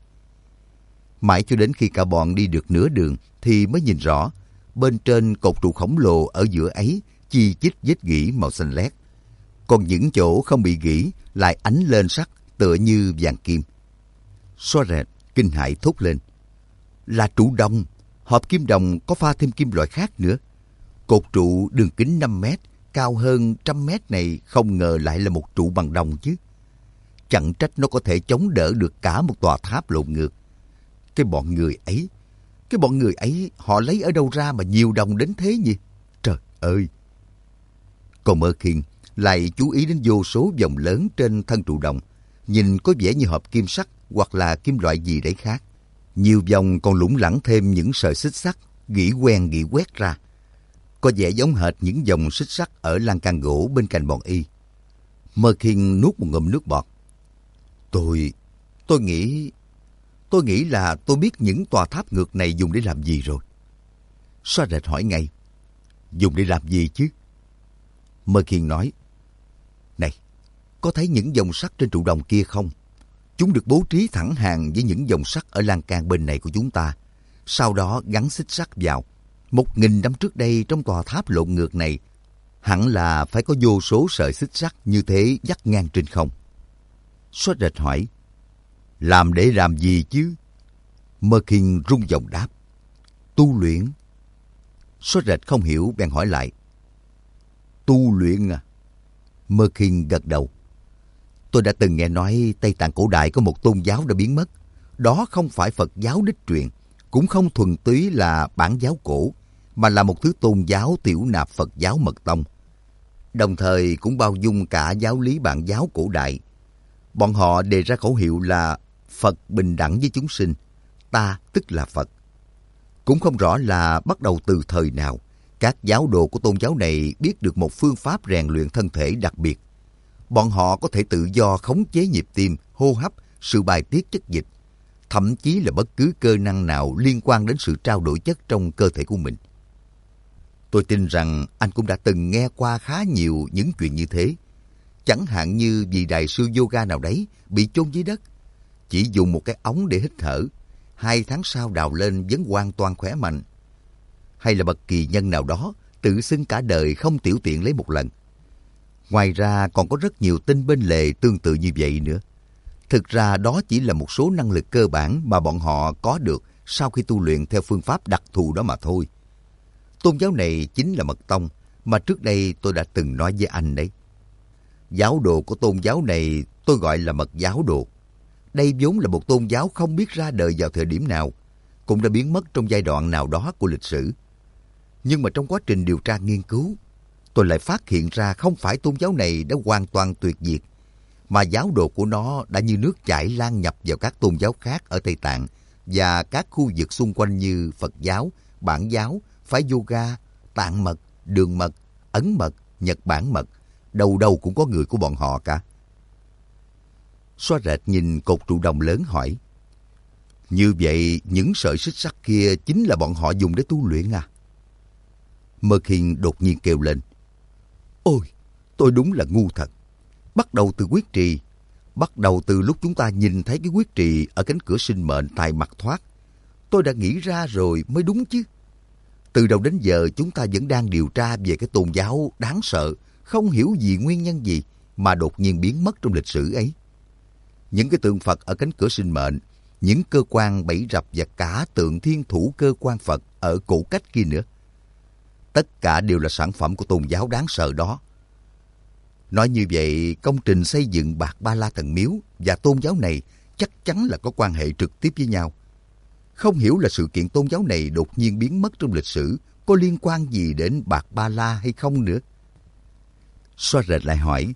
Mãi cho đến khi cả bọn đi được nửa đường thì mới nhìn rõ, bên trên cột trụ khổng lồ ở giữa ấy chi chít vết gỉ màu xanh lét. Còn những chỗ không bị gỉ lại ánh lên sắc tựa như vàng kim. Xóa rệt kinh hãi thốt lên. Là trụ đồng, hộp kim đồng có pha thêm kim loại khác nữa. Cột trụ đường kính 5 mét, cao hơn 100 mét này không ngờ lại là một trụ bằng đồng chứ. Chẳng trách nó có thể chống đỡ được cả một tòa tháp lộn ngược. Cái bọn người ấy họ lấy ở đâu ra mà nhiều đồng đến thế nhỉ? Trời ơi! Còn Mơ Khiên lại chú ý đến vô số vòng lớn trên thân trụ đồng, nhìn có vẻ như hộp kim sắt hoặc là kim loại gì đấy khác. Nhiều vòng còn lủng lẳng thêm những sợi xích sắt, gỉ quen gỉ quét ra. Có vẻ giống hệt những dòng xích sắt ở lan can gỗ bên cạnh bọn y. Merkin nuốt một ngụm nước bọt. Tôi nghĩ là tôi biết những tòa tháp ngược này dùng để làm gì rồi. Soaret hỏi ngay. Dùng để làm gì chứ? Merkin nói. Này, có thấy những dòng sắt trên trụ đồng kia không? Chúng được bố trí thẳng hàng với những dòng sắt ở lan can bên này của chúng ta. Sau đó gắn xích sắt vào. 1000 năm trước đây trong tòa tháp lộn ngược này, hẳn là phải có vô số sợi xích sắt như thế dắt ngang trên không. Soaret hỏi. Làm để làm gì chứ? Merkin rung giọng đáp. Tu luyện. Soaret không hiểu bèn hỏi lại. Tu luyện à? Merkin gật đầu. Tôi đã từng nghe nói Tây Tạng cổ đại có một tôn giáo đã biến mất. Đó không phải Phật giáo đích truyền, cũng không thuần túy là bản giáo cổ, mà là một thứ tôn giáo tiểu nạp Phật giáo mật tông. Đồng thời cũng bao dung cả giáo lý bản giáo cổ đại. Bọn họ đề ra khẩu hiệu là Phật bình đẳng với chúng sinh, ta tức là Phật. Cũng không rõ là bắt đầu từ thời nào, các giáo đồ của tôn giáo này biết được một phương pháp rèn luyện thân thể đặc biệt. Bọn họ có thể tự do khống chế nhịp tim, hô hấp, sự bài tiết chất dịch, thậm chí là bất cứ cơ năng nào liên quan đến sự trao đổi chất trong cơ thể của mình. Tôi tin rằng anh cũng đã từng nghe qua khá nhiều những chuyện như thế. Chẳng hạn như vị đại sư yoga nào đấy bị chôn dưới đất, chỉ dùng một cái ống để hít thở, 2 tháng sau đào lên vẫn hoàn toàn khỏe mạnh. Hay là bậc kỳ nhân nào đó tự xưng cả đời không tiểu tiện lấy một lần. Ngoài ra còn có rất nhiều tin bên lề tương tự như vậy nữa. Thực ra đó chỉ là một số năng lực cơ bản mà bọn họ có được sau khi tu luyện theo phương pháp đặc thù đó mà thôi. Tôn giáo này chính là mật tông mà trước đây tôi đã từng nói với anh đấy. Giáo đồ của tôn giáo này tôi gọi là mật giáo đồ. Đây vốn là một tôn giáo không biết ra đời vào thời điểm nào, cũng đã biến mất trong giai đoạn nào đó của lịch sử. Nhưng mà trong quá trình điều tra nghiên cứu, tôi lại phát hiện ra không phải tôn giáo này đã hoàn toàn tuyệt diệt, mà giáo đồ của nó đã như nước chảy lan nhập vào các tôn giáo khác ở Tây Tạng và các khu vực xung quanh như Phật giáo, Bản giáo, phái yoga, Tạng mật, Đường mật, Ấn mật, Nhật Bản mật. Đầu đầu cũng có người của bọn họ cả. Soaret nhìn cột trụ đồng lớn hỏi. Như vậy những sợi xích sắt kia chính là bọn họ dùng để tu luyện à? Merkin đột nhiên kêu lên. Ôi, tôi đúng là ngu thật. Bắt đầu từ quyết trì. Bắt đầu từ lúc chúng ta nhìn thấy cái quyết trì ở cánh cửa sinh mệnh tại mặt thoát. Tôi đã nghĩ ra rồi mới đúng chứ. Từ đầu đến giờ chúng ta vẫn đang điều tra về cái tôn giáo đáng sợ, không hiểu gì nguyên nhân gì mà đột nhiên biến mất trong lịch sử ấy. Những cái tượng Phật ở cánh cửa sinh mệnh, những cơ quan bẫy rập và cả tượng thiên thủ cơ quan Phật ở cổ cách kia nữa. Tất cả đều là sản phẩm của tôn giáo đáng sợ đó. Nói như vậy, công trình xây dựng Bạt Ba La Thần Miếu và tôn giáo này chắc chắn là có quan hệ trực tiếp với nhau. Không hiểu là sự kiện tôn giáo này đột nhiên biến mất trong lịch sử có liên quan gì đến Bạt Ba La hay không nữa. Soaret lại hỏi.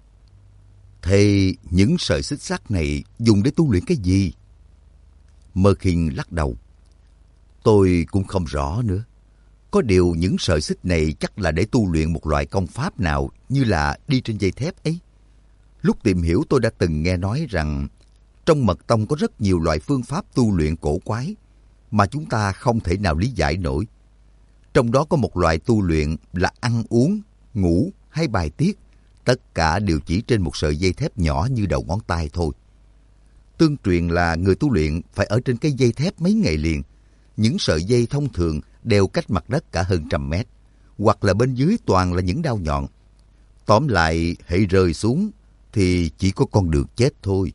Thế những sợi xích sắt này dùng để tu luyện cái gì? Merkin lắc đầu. Tôi cũng không rõ nữa. Có điều những sợi xích này chắc là để tu luyện một loại công pháp nào như là đi trên dây thép ấy. Lúc tìm hiểu tôi đã từng nghe nói rằng trong mật tông có rất nhiều loại phương pháp tu luyện cổ quái mà chúng ta không thể nào lý giải nổi. Trong đó có một loại tu luyện là ăn uống, ngủ hay bài tiết. Tất cả đều chỉ trên một sợi dây thép nhỏ như đầu ngón tay thôi. Tương truyền là người tu luyện phải ở trên cái dây thép mấy ngày liền. Những sợi dây thông thường đều cách mặt đất cả hơn 100 mét, hoặc là bên dưới toàn là những đao nhọn. Tóm lại, hễ rơi xuống thì chỉ có con đường chết thôi.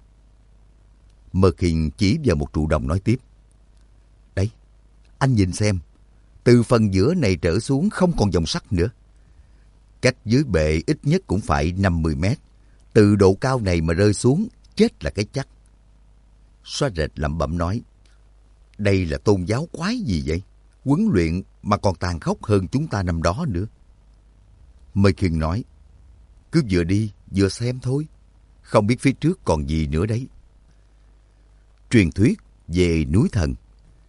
Merkin chỉ vào một trụ đồng nói tiếp. Đấy, anh nhìn xem, từ phần giữa này trở xuống không còn dòng sắt nữa. Cách dưới bệ ít nhất cũng phải 50 mét. Từ độ cao này mà rơi xuống, chết là cái chắc. Soaret lẩm bẩm nói. Đây là tôn giáo quái gì vậy? Huấn luyện mà còn tàn khốc hơn chúng ta năm đó nữa. Merkin nói. Cứ vừa đi, vừa xem thôi. Không biết phía trước còn gì nữa đấy. Truyền thuyết về núi thần.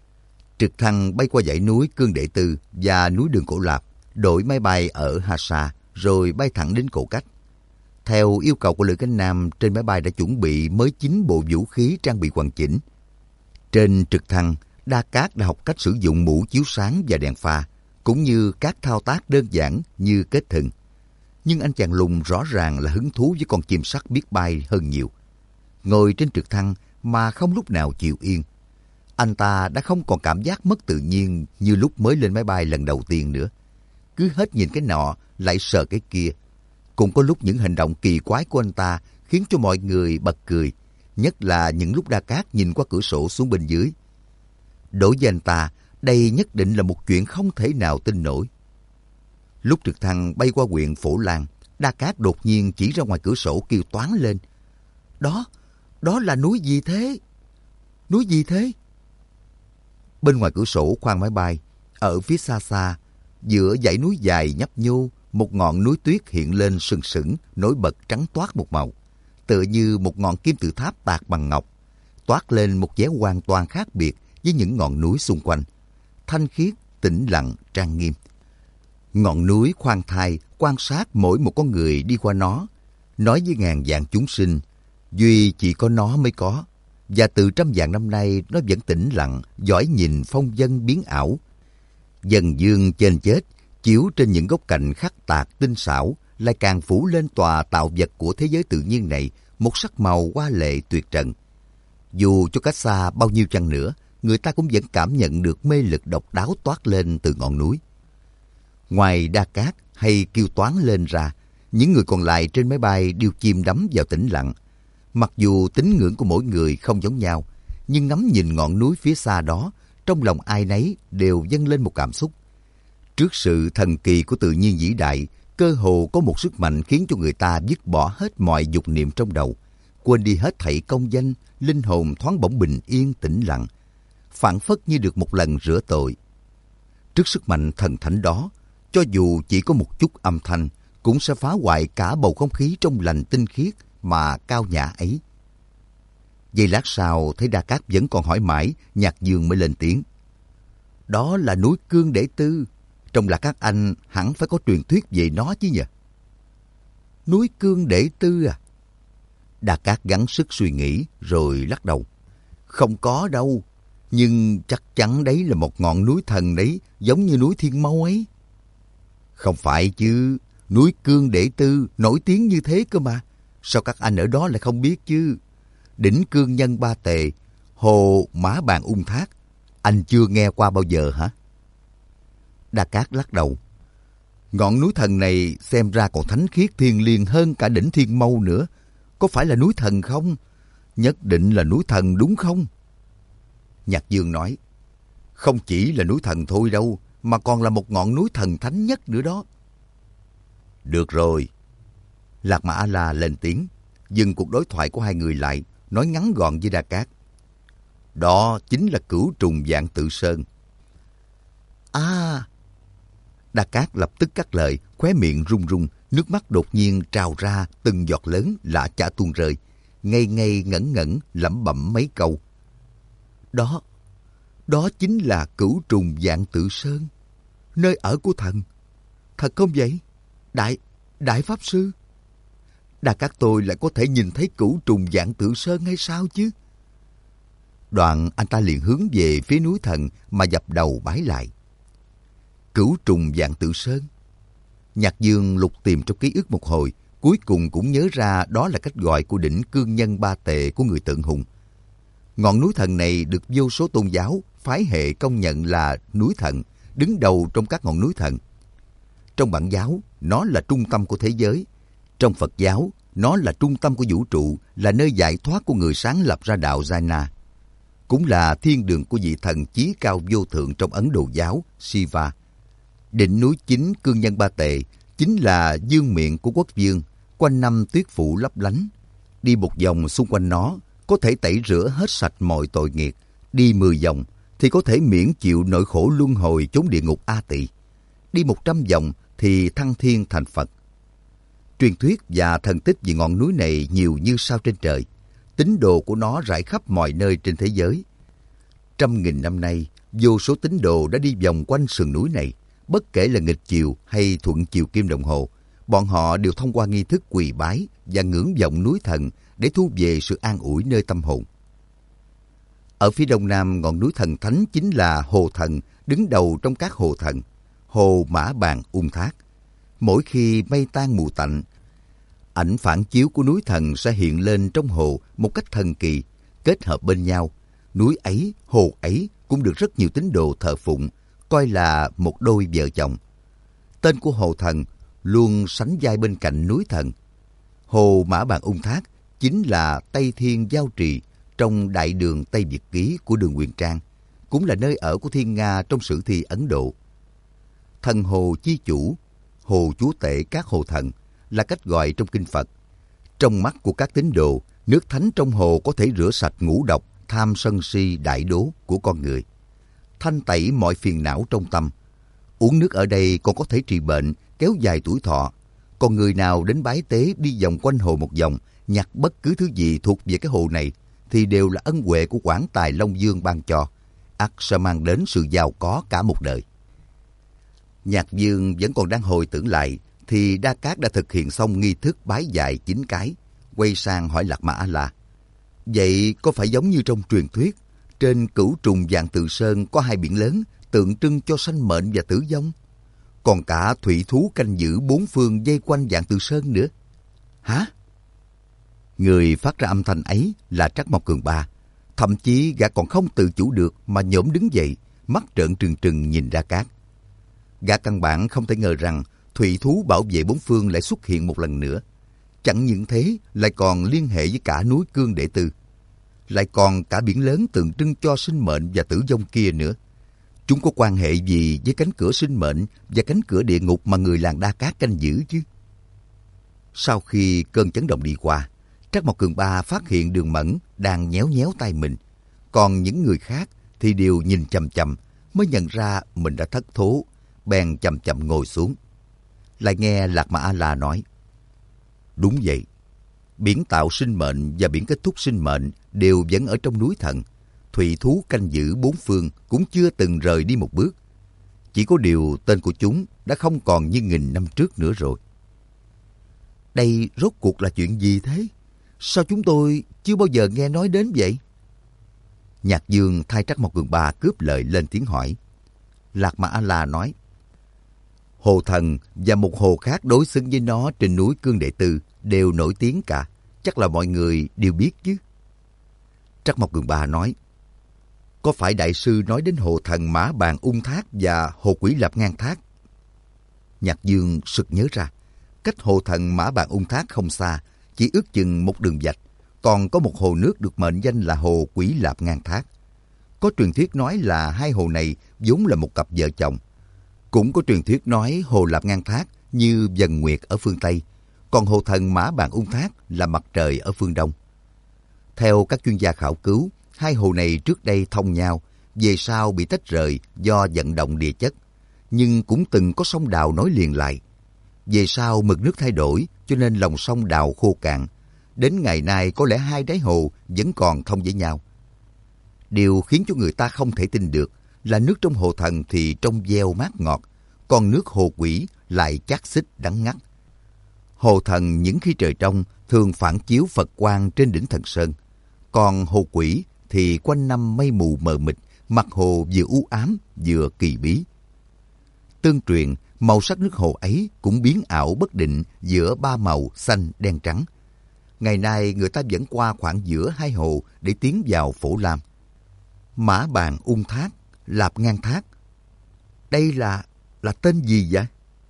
Trực thăng bay qua dãy núi Cương Đệ Tư và núi Đường Cổ Lạp, đổi máy bay ở Hasa, rồi bay thẳng đến Cổ Cách. Theo yêu cầu của Lữ Cánh Nam, trên máy bay đã chuẩn bị mới 9 bộ vũ khí trang bị hoàn chỉnh. Trên trực thăng, Đa Cát đã học cách sử dụng mũ chiếu sáng và đèn pha, cũng như các thao tác đơn giản như kết thừng. Nhưng anh chàng lùn rõ ràng là hứng thú với con chim sắt biết bay hơn nhiều. Ngồi trên trực thăng mà không lúc nào chịu yên. Anh ta đã không còn cảm giác mất tự nhiên như lúc mới lên máy bay lần đầu tiên nữa. Cứ hết nhìn cái nọ lại sờ cái kia. Cũng có lúc những hành động kỳ quái của anh ta khiến cho mọi người bật cười, nhất là những lúc Đa Cát nhìn qua cửa sổ xuống bên dưới. Đối với anh ta, đây nhất định là một chuyện không thể nào tin nổi. Lúc trực thăng bay qua huyện Phổ Lan, Đa Cát đột nhiên chỉ ra ngoài cửa sổ kêu toáng lên. Đó là núi gì thế? Núi gì thế? Bên ngoài cửa sổ khoang máy bay, ở phía xa xa, giữa dãy núi dài nhấp nhô, một ngọn núi tuyết hiện lên sừng sững, nổi bật trắng toát một màu, tựa như một ngọn kim tự tháp tạc bằng ngọc, toát lên một vẻ hoàn toàn khác biệt với những ngọn núi xung quanh, thanh khiết, tĩnh lặng, trang nghiêm. Ngọn núi khoan thai quan sát mỗi một con người đi qua nó, nói với ngàn vạn chúng sinh, duy chỉ có nó mới có, và từ trăm vạn năm nay nó vẫn tĩnh lặng, dõi nhìn phong vân biến ảo. Dần dương chênh chết, chiếu trên những góc cạnh khắc tạc tinh xảo, lại càng phủ lên tòa tạo vật của thế giới tự nhiên này một sắc màu hoa lệ tuyệt trần. Dù cho cách xa bao nhiêu chăng nữa, người ta cũng vẫn cảm nhận được mê lực độc đáo toát lên từ ngọn núi. Ngoài Đa Cát hay kêu toáng lên ra, những người còn lại trên máy bay đều chìm đắm vào tĩnh lặng. Mặc dù tín ngưỡng của mỗi người không giống nhau, nhưng ngắm nhìn ngọn núi phía xa đó, trong lòng ai nấy đều dâng lên một cảm xúc. Trước sự thần kỳ của tự nhiên vĩ đại, cơ hồ có một sức mạnh khiến cho người ta dứt bỏ hết mọi dục niệm trong đầu, quên đi hết thảy công danh, linh hồn thoáng bỗng bình yên tĩnh lặng, phảng phất như được một lần rửa tội. Trước sức mạnh thần thánh đó, cho dù chỉ có một chút âm thanh, cũng sẽ phá hoại cả bầu không khí trong lành tinh khiết mà cao nhã ấy. Giây lát sau, thấy Đa Cát vẫn còn hỏi mãi, Nhạc Dương mới lên tiếng. Đó là núi Cương Đệ Tư. Trong là các anh hẳn phải có truyền thuyết về nó chứ nhỉ? Núi Cương Đệ Tư à? Đa Cát gắng sức suy nghĩ rồi lắc đầu. Không có đâu, nhưng chắc chắn đấy là một ngọn núi thần đấy, giống như núi Thiên Mâu ấy. Không phải chứ, núi Cương Đệ Tư nổi tiếng như thế cơ mà. Sao các anh ở đó lại không biết chứ? Đỉnh Cương Nhân Ba Tề, hồ Mã Bàn Ung Thác, anh chưa nghe qua bao giờ hả? Đa Cát lắc đầu. Ngọn núi thần này xem ra còn thánh khiết thiêng liêng hơn cả đỉnh Thiên Mâu nữa. Có phải là núi thần không? Nhất định là núi thần đúng không? Nhạc Dương nói. Không chỉ là núi thần thôi đâu, mà còn là một ngọn núi thần thánh nhất nữa đó. Được rồi. Lạc Mà A-la lên tiếng, dừng cuộc đối thoại của hai người lại, nói ngắn gọn với Đa Cát. Đó chính là Cửu Trùng Vạn Tự Sơn. À! Đa Cát lập tức cắt lời, khóe miệng run run, nước mắt đột nhiên trào ra từng giọt lớn lạ chả tuôn rơi, ngây ngây ngẩn ngẩn lẩm bẩm mấy câu. Đó chính là Cửu Trùng Vạn Tự Sơn, nơi ở của thần. Thật không vậy? Đại Pháp Sư? Đa Cát tôi lại có thể nhìn thấy Cửu Trùng Vạn Tự Sơn hay sao chứ? Đoạn anh ta liền hướng về phía núi thần mà dập đầu bái lại. Cửu Trùng Vạn Tự Sơn. Nhạc Dương lục tìm trong ký ức một hồi, cuối cùng cũng nhớ ra đó là cách gọi của đỉnh Cương Nhân Ba Tề của người Tượng Hùng. Ngọn núi thần này được vô số tôn giáo, phái hệ công nhận là núi thần, đứng đầu trong các ngọn núi thần. Trong Bản giáo, nó là trung tâm của thế giới. Trong Phật giáo, nó là trung tâm của vũ trụ, là nơi giải thoát của người sáng lập ra đạo Jaina. Cũng là thiên đường của vị thần chí cao vô thượng trong Ấn Độ giáo, Shiva. Đỉnh núi chính Cương Nhân Ba Tề chính là dương miện của quốc vương, quanh năm tuyết phủ lấp lánh. Đi một vòng xung quanh nó, có thể tẩy rửa hết sạch mọi tội nghiệp. Đi 10 vòng thì có thể miễn chịu nỗi khổ luân hồi chốn địa ngục A Tỳ. Đi 100 vòng thì thăng thiên thành Phật. Truyền thuyết và thần tích về ngọn núi này nhiều như sao trên trời. Tín đồ của nó rải khắp mọi nơi trên thế giới. Trăm nghìn năm nay, vô số tín đồ đã đi vòng quanh sườn núi này. Bất kể là nghịch chiều hay thuận chiều kim đồng hồ, bọn họ đều thông qua nghi thức quỳ bái và ngưỡng vọng núi thần để thu về sự an ủi nơi tâm hồn. Ở phía đông nam ngọn núi thần thánh chính là Hồ Thần, đứng đầu trong các hồ thần, Hồ Mã Bàn Ung Thác. Mỗi khi mây tan mù tạnh, ảnh phản chiếu của núi thần sẽ hiện lên trong hồ một cách thần kỳ, kết hợp bên nhau. Núi ấy, hồ ấy cũng được rất nhiều tín đồ thờ phụng, coi là một đôi vợ chồng. Tên của Hồ Thần luôn sánh vai bên cạnh núi thần. Hồ Mã Bàn Ung Thác chính là Tây Thiên Giao Trì trong Đại Đường Tây Việt Ký của Đường Huyền Trang, cũng là nơi ở của Thiên Nga trong sử thi Ấn Độ. Thần hồ chi chủ, hồ chúa tể các hồ thần là cách gọi trong kinh Phật. Trong mắt của các tín đồ, nước thánh trong hồ có thể rửa sạch ngũ độc, tham sân si đại đố của con người, thanh tẩy mọi phiền não trong tâm. Uống nước ở đây còn có thể trị bệnh, kéo dài tuổi thọ. Còn người nào đến bái tế đi vòng quanh hồ một vòng, nhặt bất cứ thứ gì thuộc về cái hồ này, thì đều là ân huệ của Quảng Tài Long Dương ban cho, ắt sẽ mang đến sự giàu có cả một đời. Nhạc Dương vẫn còn đang hồi tưởng lại, thì Đa Cát đã thực hiện xong nghi thức bái dạy 9 cái, quay sang hỏi Lạc Ma A-la. Vậy có phải giống như trong truyền thuyết, trên Cửu Trùng Vạn Từ Sơn có 2 biển lớn tượng trưng cho sanh mệnh và tử vong, còn cả thủy thú canh giữ 4 phương dây quanh Vạn Từ Sơn nữa? Hả? Người phát ra âm thanh ấy là Trắc Mộc Cường Ba. Thậm chí gã còn không tự chủ được mà nhổm đứng dậy, mắt trợn trừng trừng nhìn Đa Cát. Gã căn bản không thể ngờ rằng thủy thú bảo vệ 4 phương lại xuất hiện một lần nữa. Chẳng những thế, lại còn liên hệ với cả núi Cương Đệ Tư, lại còn cả biển lớn tượng trưng cho sinh mệnh và tử vong kia nữa. Chúng có quan hệ gì với cánh cửa sinh mệnh và cánh cửa địa ngục mà người làng Đa Cát canh giữ chứ? Sau khi cơn chấn động đi qua, Trắc Mộc Cường Ba phát hiện Đường Mẫn đang nhéo nhéo tay mình, còn những người khác thì đều nhìn chằm chằm, mới nhận ra mình đã thất thố, bèn chậm chậm ngồi xuống. Lại nghe Lạc Ma A-la nói: Đúng vậy, biển tạo sinh mệnh và biển kết thúc sinh mệnh đều vẫn ở trong núi thần. Thủy thú canh giữ 4 phương cũng chưa từng rời đi một bước. Chỉ có điều tên của chúng đã không còn như nghìn năm trước nữa rồi. Đây rốt cuộc là chuyện gì thế? Sao chúng tôi chưa bao giờ nghe nói đến vậy? Nhạc Dương thay Trắc Mộc Cường Ba cướp lời lên tiếng hỏi. Lạc Ma A-la nói: Hồ Thần và một hồ khác đối xứng với nó trên núi Cương Đệ Tư đều nổi tiếng cả, chắc là mọi người đều biết chứ. Trắc Mộc Cường Ba nói: Có phải đại sư nói đến Hồ Thần Mã Bàn Ung Thác và Hồ Quỷ Lạp Ngang Thác? Nhạc Dương sực nhớ ra, cách Hồ Thần Mã Bàn Ung Thác không xa, chỉ ước chừng một đường vạch, còn có một hồ nước được mệnh danh là Hồ Quỷ Lạp Ngang Thác. Có truyền thuyết nói là 2 hồ này vốn là một cặp vợ chồng. Cũng có truyền thuyết nói Hồ Lạp Ngang Thác như Dần Nguyệt ở phương Tây, còn Hồ Thần Mã Bàn Ung Thác là mặt trời ở phương Đông. Theo các chuyên gia khảo cứu, 2 hồ này trước đây thông nhau, về sau bị tách rời do vận động địa chất, nhưng cũng từng có sông Đào nối liền lại. Về sau mực nước thay đổi, cho nên lòng sông Đào khô cạn. Đến ngày nay có lẽ 2 đáy hồ vẫn còn thông với nhau. Điều khiến cho người ta không thể tin được là nước trong Hồ Thần thì trong veo mát ngọt, còn nước Hồ Quỷ lại chát xích đắng ngắt. Hồ Thần những khi trời trong thường phản chiếu Phật quang trên đỉnh Thần Sơn, còn Hồ Quỷ thì quanh năm mây mù mờ mịt, mặt hồ vừa u ám vừa kỳ bí. Tương truyền, màu sắc nước hồ ấy cũng biến ảo bất định giữa 3 màu xanh đen trắng. Ngày nay người ta vẫn qua khoảng giữa 2 hồ để tiến vào Phổ Lam. Mã Bàn Ung Thác, Lạp Ngang Thác, đây là tên gì vậy?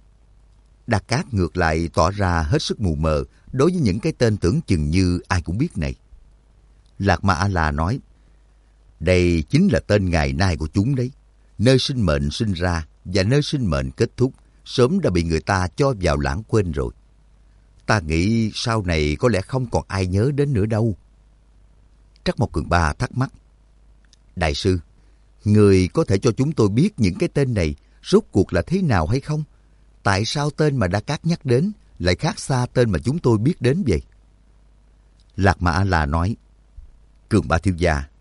Đa Cát ngược lại tỏ ra hết sức mù mờ đối với những cái tên tưởng chừng như ai cũng biết này. Lạc Ma A-la nói: Đây chính là tên ngày nay của chúng đấy. Nơi sinh mệnh sinh ra và nơi sinh mệnh kết thúc sớm đã bị người ta cho vào lãng quên rồi. Ta nghĩ sau này có lẽ không còn ai nhớ đến nữa đâu. Trắc Mộc Cường Ba thắc mắc: Đại sư, người có thể cho chúng tôi biết những cái tên này rốt cuộc là thế nào hay không? Tại sao tên mà Đa Cát nhắc đến lại khác xa tên mà chúng tôi biết đến vậy? Lạc Ma A-la nói: Cường Ba thiếu gia,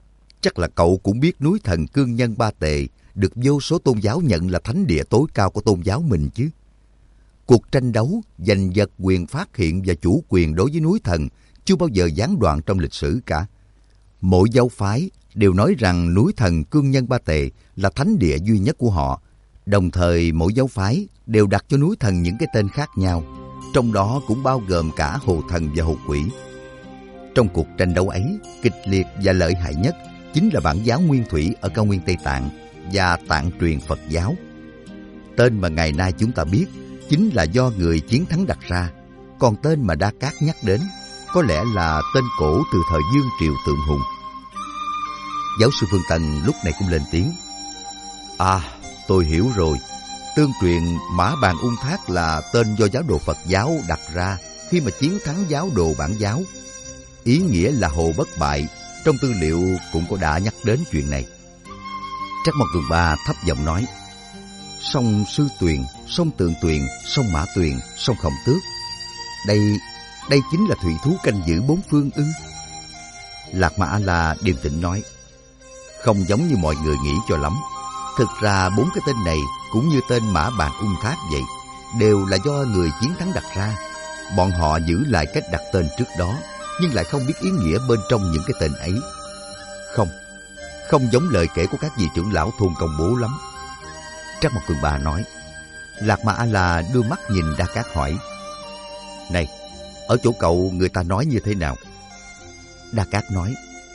Chắc là cậu cũng biết núi Thần Cương Nhân Ba Tề được vô số tôn giáo nhận là thánh địa tối cao của tôn giáo mình chứ. Cuộc tranh đấu giành giật quyền phát hiện và chủ quyền đối với núi Thần chưa bao giờ gián đoạn trong lịch sử cả. Mỗi giáo phái đều nói rằng núi Thần Cương Nhân Ba Tề là thánh địa duy nhất của họ. Đồng thời mỗi giáo phái đều đặt cho núi Thần những cái tên khác nhau, trong đó cũng bao gồm cả Hồ Thần và Hồ Quỷ. Trong cuộc tranh đấu ấy, kịch liệt và lợi hại nhất chính là bản giáo Nguyên Thủy ở cao nguyên Tây Tạng và Tạng truyền Phật giáo. Tên mà ngày nay chúng ta biết chính là do người chiến thắng đặt ra, còn tên mà Đa Cát nhắc đến có lẽ là tên cổ từ thời Dương Triều Tượng Hùng. Giáo sư Phương Tân lúc này cũng lên tiếng. Tôi hiểu rồi. Tương truyền Mã Bàn Ung Thác là tên do giáo đồ Phật giáo đặt ra khi mà chiến thắng giáo đồ Bản giáo. Ý nghĩa là hồ bất bại, trong tư liệu cũng có đã nhắc đến chuyện này. Trắc Mộc Cường Ba thấp giọng nói, sông Sư Tuyền, sông Tượng Tuyền, sông Mã Tuyền, sông Khổng Tước. Đây chính là thủy thú canh giữ bốn phương ư? Lạc Ma A-la điềm tĩnh nói, không giống như mọi người nghĩ cho lắm. Thực ra bốn cái tên này cũng như tên Mã Bàn Ung Thác vậy, đều là do người chiến thắng đặt ra. Bọn họ giữ lại cách đặt tên trước đó, nhưng lại không biết ý nghĩa bên trong những cái tên ấy. Không giống lời kể của các vị trưởng lão thôn công bố lắm. Trắc Mộc Cường Ba nói. Lạc Ma A-la đưa mắt nhìn Đa Cát hỏi, này, ở chỗ cậu người ta nói như thế nào? Đa Cát nói,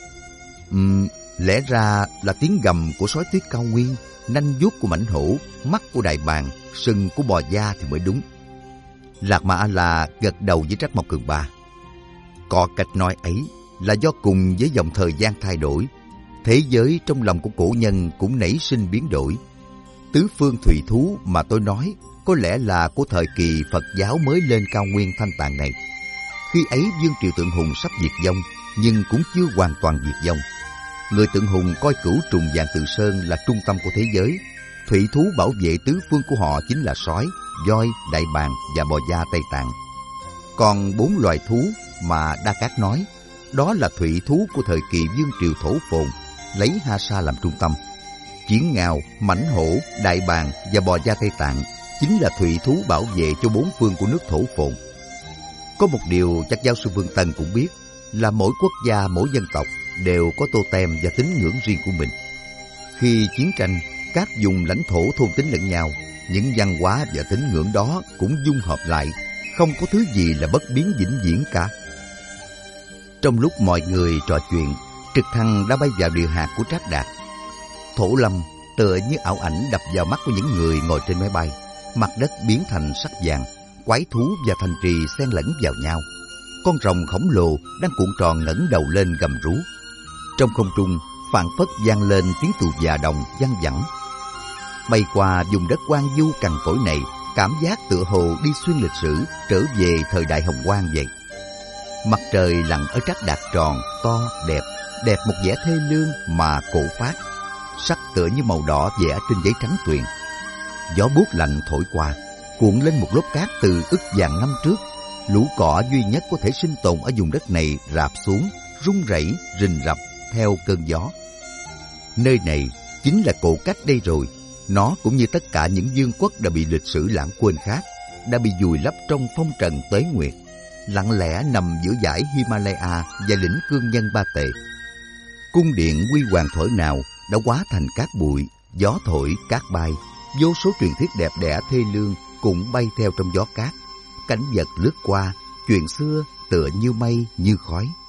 lẽ ra là tiếng gầm của sói tuyết cao nguyên, nanh vuốt của mãnh hổ, mắt của đại bàng, sừng của bò da thì mới đúng. Lạc Ma A-la gật đầu với Trắc Mộc Cường Ba. Có cách nói ấy là do cùng với dòng thời gian thay đổi, thế giới trong lòng của cổ nhân cũng nảy sinh biến đổi. Tứ phương thủy thú mà tôi nói có lẽ là của thời kỳ Phật giáo mới lên cao nguyên Thanh Tạng này. Khi ấy Dương Triều Tượng Hùng sắp diệt vong, nhưng cũng chưa hoàn toàn diệt vong. Người Tượng Hùng coi Cửu Trùng Vạn Tự Sơn là trung tâm của thế giới. Thủy thú bảo vệ tứ phương của họ chính là sói, voi, đại bàng và bò da Tây Tạng. Còn bốn loài thú mà Đa Cát nói, đó là thủy thú của thời kỳ Dương Triều Thổ Phồn, lấy Ha Sa làm trung tâm. Chiến ngao, mãnh hổ, đại bàng và bò da Tây Tạng chính là thủy thú bảo vệ cho bốn phương của nước Thổ Phồn. Có một điều chắc giáo sư Phương Tân cũng biết là mỗi quốc gia, mỗi dân tộc đều có totem và tín ngưỡng riêng của mình. Khi chiến tranh, các vùng lãnh thổ thôn tính lẫn nhau, những văn hóa và tín ngưỡng đó cũng dung hợp lại, không có thứ gì là bất biến vĩnh viễn cả. Trong lúc mọi người trò chuyện, trực thăng đã bay vào địa hạt của Trác Đạt. Thổ lâm tựa như ảo ảnh đập vào mắt của những người ngồi trên máy bay. Mặt đất biến thành sắc vàng, quái thú và thành trì xen lẫn vào nhau. Con rồng khổng lồ đang cuộn tròn ngẩng đầu lên gầm rú. Trong không trung phảng phất vang lên tiếng tù già đồng văng vẳng. Bay qua vùng đất hoang vu cằn cỗi này, cảm giác tựa hồ đi xuyên lịch sử, trở về thời đại Hồng Hoang vậy. Mặt trời lặn ở Trác Đạt tròn, to, đẹp một vẻ thê lương mà cổ phát, sắc tựa như màu đỏ vẽ trên giấy trắng tuyền. Gió buốt lạnh thổi qua, cuộn lên một lớp cát từ ức vạn năm trước. Lũ cỏ duy nhất có thể sinh tồn ở vùng đất này rạp xuống, rung rẩy, rình rập theo cơn gió. Nơi này chính là cổ cách đây rồi. Nó cũng như tất cả những vương quốc đã bị lịch sử lãng quên khác, đã bị vùi lấp trong phong trần tuế nguyệt, lặng lẽ nằm giữa dãy Himalaya và lĩnh Cương Nhân Ba Tề. Cung điện huy hoàng thuở nào đã hóa thành cát bụi, gió thổi cát bay. Vô số truyền thuyết đẹp đẽ thê lương cũng bay theo trong gió cát. Cảnh vật lướt qua, chuyện xưa tựa như mây như khói.